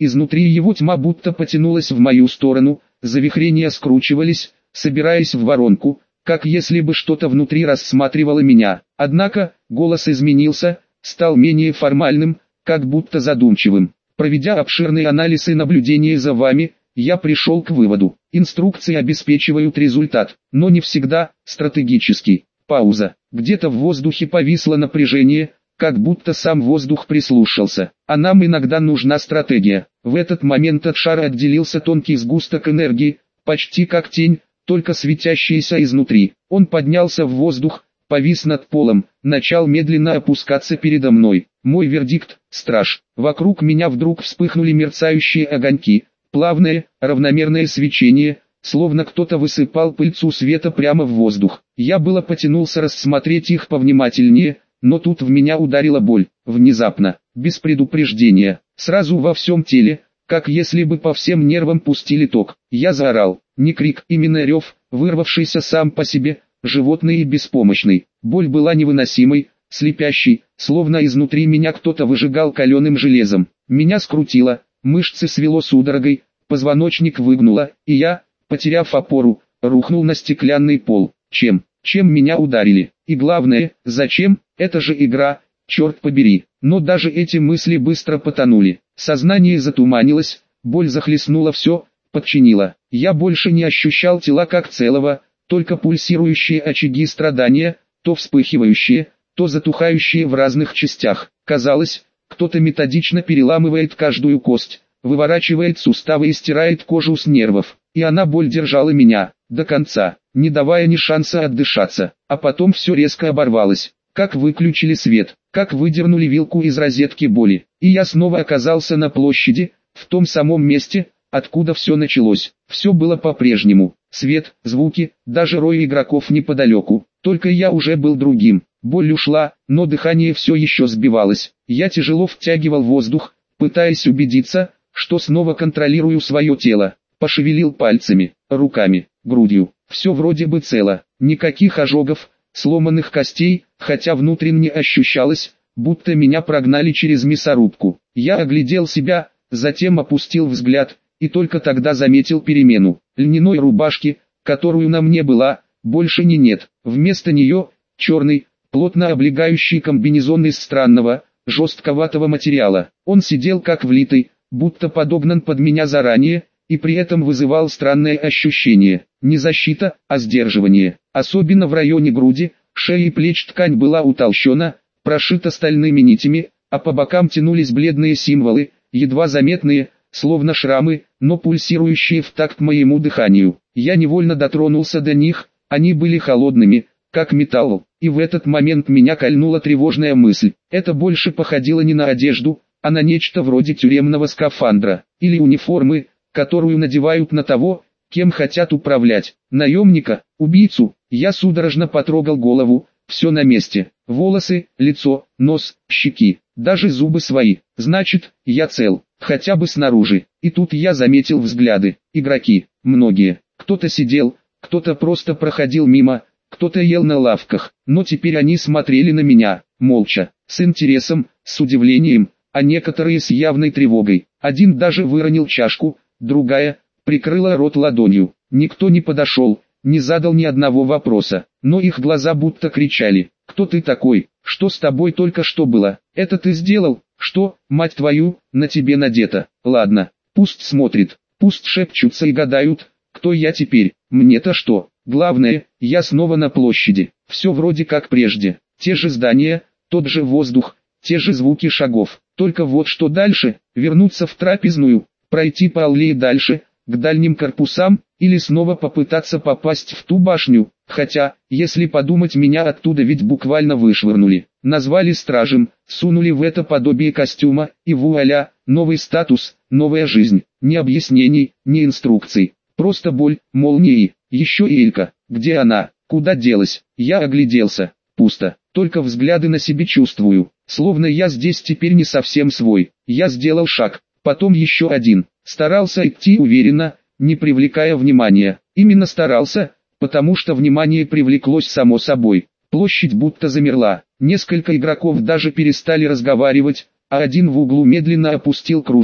Изнутри его тьма будто потянулась в мою сторону, завихрения скручивались, собираясь в воронку, как если бы что-то внутри рассматривало меня. Однако, голос изменился, стал менее формальным, как будто задумчивым. Проведя обширный анализ и наблюдение за вами, я пришел к выводу. Инструкции обеспечивают результат, но не всегда стратегический. Пауза. Где-то в воздухе повисло напряжение, как будто сам воздух прислушался. А нам иногда нужна стратегия. В этот момент от шара отделился тонкий сгусток энергии, почти как тень, только светящаяся изнутри. Он поднялся в воздух, повис над полом, начал медленно опускаться передо мной. Мой вердикт – страж. Вокруг меня вдруг вспыхнули мерцающие огоньки, плавное, равномерное свечение, словно кто-то высыпал пыльцу света прямо в воздух. Я было потянулся рассмотреть их повнимательнее, но тут в меня ударила боль, внезапно, без предупреждения, сразу во всем теле, как если бы по всем нервам пустили ток. Я заорал, не крик, именно рев, вырвавшийся сам по себе, животный и беспомощный. Боль была невыносимой, слепящей, словно изнутри меня кто-то выжигал каленым железом. Меня скрутило, мышцы свело судорогой, позвоночник выгнуло, и я, потеряв опору, рухнул на стеклянный пол. Чем меня ударили? И главное, зачем? Это же игра, черт побери. Но даже эти мысли быстро потонули. Сознание затуманилось, боль захлестнула все, подчинила. Я больше не ощущал тела как целого, только пульсирующие очаги страдания, то вспыхивающие, то затухающие в разных частях. Казалось, кто-то методично переламывает каждую кость, выворачивает суставы и стирает кожу с нервов. И она боль держала меня, до конца, не давая ни шанса отдышаться. А потом все резко оборвалось, как выключили свет, как выдернули вилку из розетки боли. И я снова оказался на площади, в том самом месте, откуда все началось. Все было по-прежнему. Свет, звуки, даже рой игроков неподалеку. Только я уже был другим. Боль ушла, но дыхание все еще сбивалось. Я тяжело втягивал воздух, пытаясь убедиться, что снова контролирую свое тело. Пошевелил пальцами, руками, грудью. Все вроде бы цело. Никаких ожогов, сломанных костей, хотя внутренне ощущалось, будто меня прогнали через мясорубку. Я оглядел себя, затем опустил взгляд, и только тогда заметил перемену. Льняной рубашки, которую на мне была, больше нет. Вместо нее, черный, плотно облегающий комбинезон из странного, жестковатого материала. Он сидел как влитый, будто подогнан под меня заранее, и при этом вызывал странное ощущение. Не защита, а сдерживание. Особенно в районе груди, шеи и плеч ткань была утолщена, прошита стальными нитями, а по бокам тянулись бледные символы, едва заметные, словно шрамы, но пульсирующие в такт моему дыханию. Я невольно дотронулся до них, они были холодными, как металл, и в этот момент меня кольнула тревожная мысль. Это больше походило не на одежду, а на нечто вроде тюремного скафандра, или униформы, которую надевают на того, кем хотят управлять. Наемника, убийцу. Я судорожно потрогал голову, все на месте. Волосы, лицо, нос, щеки, даже зубы свои. Значит, я цел, хотя бы снаружи. И тут я заметил взгляды. Игроки, многие. Кто-то сидел, кто-то просто проходил мимо, кто-то ел на лавках. Но теперь они смотрели на меня, молча, с интересом, с удивлением, а некоторые с явной тревогой. Один даже выронил чашку, другая прикрыла рот ладонью. Никто не подошел, не задал ни одного вопроса, но их глаза будто кричали: «Кто ты такой? Что с тобой только что было? Это ты сделал? Что, мать твою, на тебе надето? Ладно, пусть смотрит, пусть шепчутся и гадают, кто я теперь, мне-то что? Главное, я снова на площади, все вроде как прежде, те же здания, тот же воздух, те же звуки шагов. Только вот что дальше, вернуться в трапезную, пройти по аллее дальше, к дальним корпусам, или снова попытаться попасть в ту башню, хотя, если подумать, меня оттуда ведь буквально вышвырнули, назвали стражем, сунули в это подобие костюма, и вуаля, новый статус, новая жизнь, ни объяснений, ни инструкций, просто боль, молнии, еще и Элька, где она, куда делась? Я огляделся, пусто, только взгляды на себе чувствую, словно я здесь теперь не совсем свой. Я сделал шаг, потом еще один, старался идти уверенно, не привлекая внимания. Именно старался, потому что внимание привлеклось само собой. Площадь будто замерла, несколько игроков даже перестали разговаривать, а один в углу медленно опустил кружку,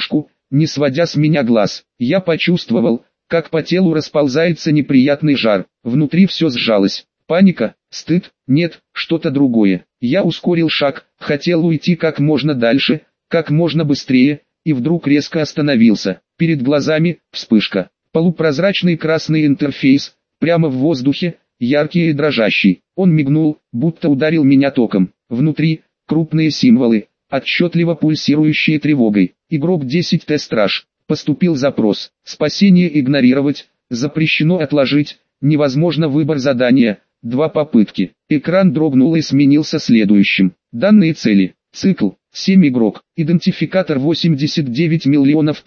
не сводя с меня глаз. Я почувствовал, как по телу расползается неприятный жар, внутри все сжалось. Паника, стыд, нет, что-то другое. Я ускорил шаг, хотел уйти как можно дальше, как можно быстрее, и вдруг резко остановился. Перед глазами вспышка. Полупрозрачный красный интерфейс, прямо в воздухе, яркий и дрожащий. Он мигнул, будто ударил меня током. Внутри крупные символы, отчетливо пульсирующие тревогой. Игрок 10Т Страж. Поступил запрос. Спасение игнорировать, запрещено отложить, невозможно выбор задания. 2 попытки. Экран дрогнул и сменился следующим. Данные цели. Цикл. 7 игрок. Идентификатор 89 миллионов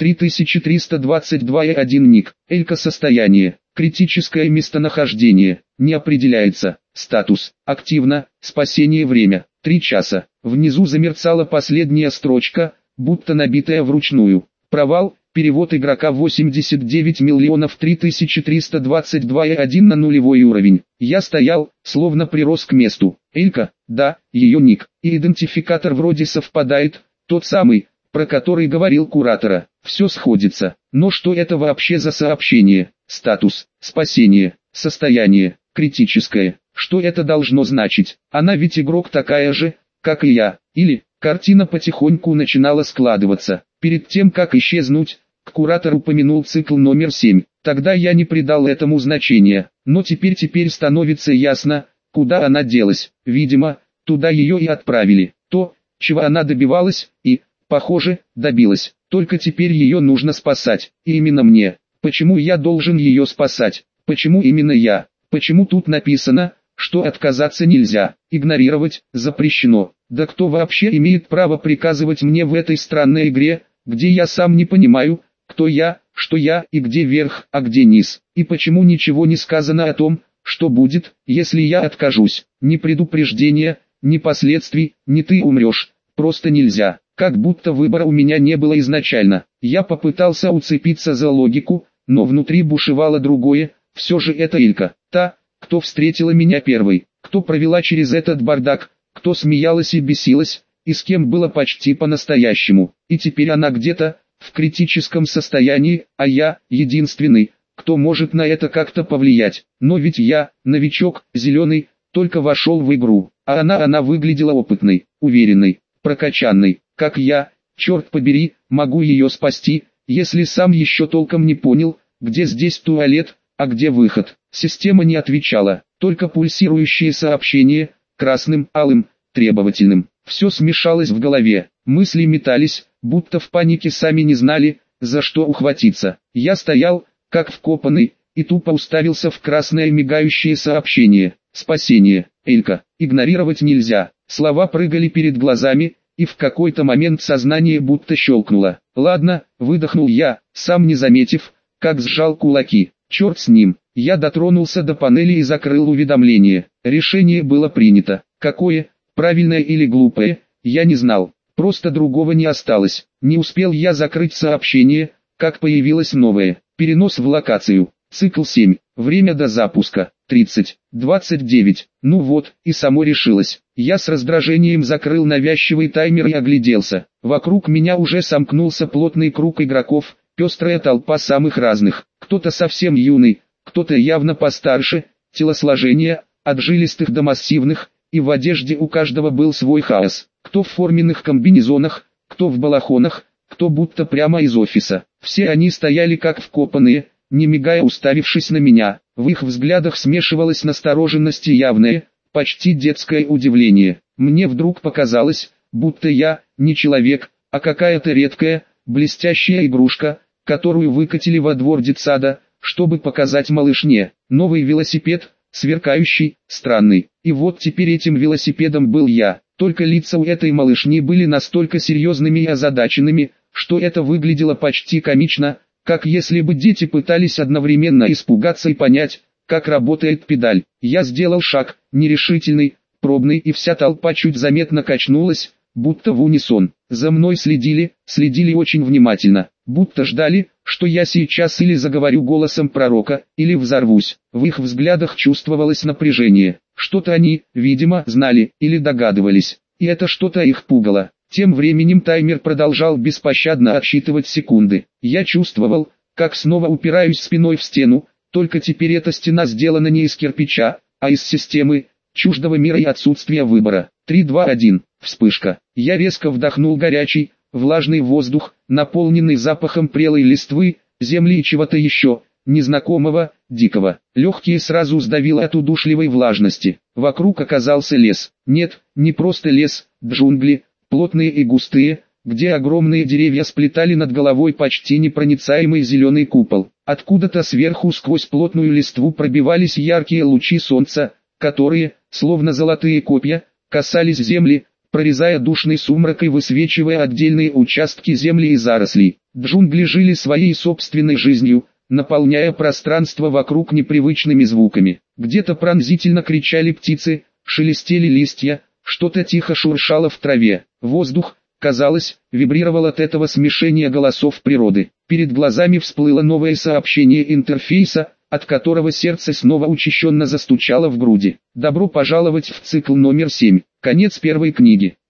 3322 и 1 ник. Элька состояние. Критическое местонахождение. Не определяется. Статус. Активно. Спасение время. 3 часа. Внизу замерцала последняя строчка, будто набитая вручную. Провал. Перевод игрока 89 миллионов 3322 и 1 на нулевой уровень. Я стоял, словно прирос к месту. Элька, да, ее ник. И идентификатор вроде совпадает, тот самый, про который говорил куратора. Все сходится. Но что это вообще за сообщение? Статус, спасение, состояние, критическое. Что это должно значить? Она ведь игрок такая же, как и я. Или, картина потихоньку начинала складываться. Перед тем как исчезнуть, куратор упомянул цикл номер 7. Тогда я не придал этому значения. Но теперь становится ясно, куда она делась. Видимо, туда ее и отправили. То, чего она добивалась, и, похоже, добилась. Только теперь ее нужно спасать. И именно мне. Почему я должен ее спасать? Почему именно я? Почему тут написано, что отказаться нельзя, игнорировать запрещено? Да кто вообще имеет право приказывать мне в этой странной игре, где я сам не понимаю, кто я, что я и где верх, а где низ? И почему ничего не сказано о том, что будет, если я откажусь? Ни предупреждения, ни последствий, ни ты умрешь. Просто нельзя. Как будто выбора у меня не было изначально. Я попытался уцепиться за логику, но внутри бушевало другое. Все же это Элька, та, кто встретила меня первой, кто провела через этот бардак, кто смеялась и бесилась, и с кем было почти по-настоящему. И теперь она где-то, в критическом состоянии, а я, единственный, кто может на это как-то повлиять. Но ведь я, новичок, зеленый, только вошел в игру, а она выглядела опытной, уверенной, прокачанной, как я. Черт побери, могу ее спасти, если сам еще толком не понял, где здесь туалет, а где выход. Система не отвечала, только пульсирующие сообщения, красным, алым, требовательным. Все смешалось в голове, мысли метались, будто в панике сами не знали, за что ухватиться. Я стоял, как вкопанный, и тупо уставился в красное мигающее сообщение. Спасение, Элька, игнорировать нельзя. Слова прыгали перед глазами, и в какой-то момент сознание будто щелкнуло. Ладно, выдохнул я, сам не заметив, как сжал кулаки. Черт с ним. Я дотронулся до панели и закрыл уведомление. Решение было принято. Какое, правильное или глупое, я не знал. Просто другого не осталось. Не успел я закрыть сообщение, как появилось новое. Перенос в локацию. Цикл 7. Время до запуска. 30:29. Ну вот, и само решилось. Я с раздражением закрыл навязчивый таймер и огляделся. Вокруг меня уже сомкнулся плотный круг игроков, пестрая толпа самых разных. Кто-то совсем юный, кто-то явно постарше, телосложение, от жилистых до массивных, и в одежде у каждого был свой хаос. Кто в форменных комбинезонах, кто в балахонах, кто будто прямо из офиса. Все они стояли как вкопанные, не мигая уставившись на меня. В их взглядах смешивалась настороженность и явное, почти детское удивление. Мне вдруг показалось, будто я, не человек, а какая-то редкая, блестящая игрушка, которую выкатили во двор детсада, чтобы показать малышне. Новый велосипед, сверкающий, странный. И вот теперь этим велосипедом был я. Только лица у этой малышни были настолько серьезными и озадаченными, что это выглядело почти комично, как если бы дети пытались одновременно испугаться и понять, как работает педаль. Я сделал шаг, нерешительный, пробный, и вся толпа чуть заметно качнулась, будто в унисон. За мной следили очень внимательно, будто ждали, что я сейчас или заговорю голосом пророка, или взорвусь. В их взглядах чувствовалось напряжение. Что-то они, видимо, знали или догадывались, и это что-то их пугало. Тем временем таймер продолжал беспощадно отсчитывать секунды. Я чувствовал, как снова упираюсь спиной в стену, только теперь эта стена сделана не из кирпича, а из системы, чуждого мира и отсутствия выбора. 3, 2, 1. Вспышка. Я резко вдохнул горячий, влажный воздух, наполненный запахом прелой листвы, земли и чего-то еще, незнакомого, дикого. Легкие сразу сдавило от удушливой влажности. Вокруг оказался лес. Нет, не просто лес, джунгли, плотные и густые, где огромные деревья сплетали над головой почти непроницаемый зеленый купол. Откуда-то сверху сквозь плотную листву пробивались яркие лучи солнца, которые, словно золотые копья, касались земли, прорезая душный сумрак и высвечивая отдельные участки земли и зарослей. Джунгли жили своей собственной жизнью, наполняя пространство вокруг непривычными звуками. Где-то пронзительно кричали птицы, шелестели листья, что-то тихо шуршало в траве. Воздух, казалось, вибрировал от этого смешения голосов природы. Перед глазами всплыло новое сообщение интерфейса, от которого сердце снова учащенно застучало в груди. Добро пожаловать в цикл номер 7. Конец первой книги.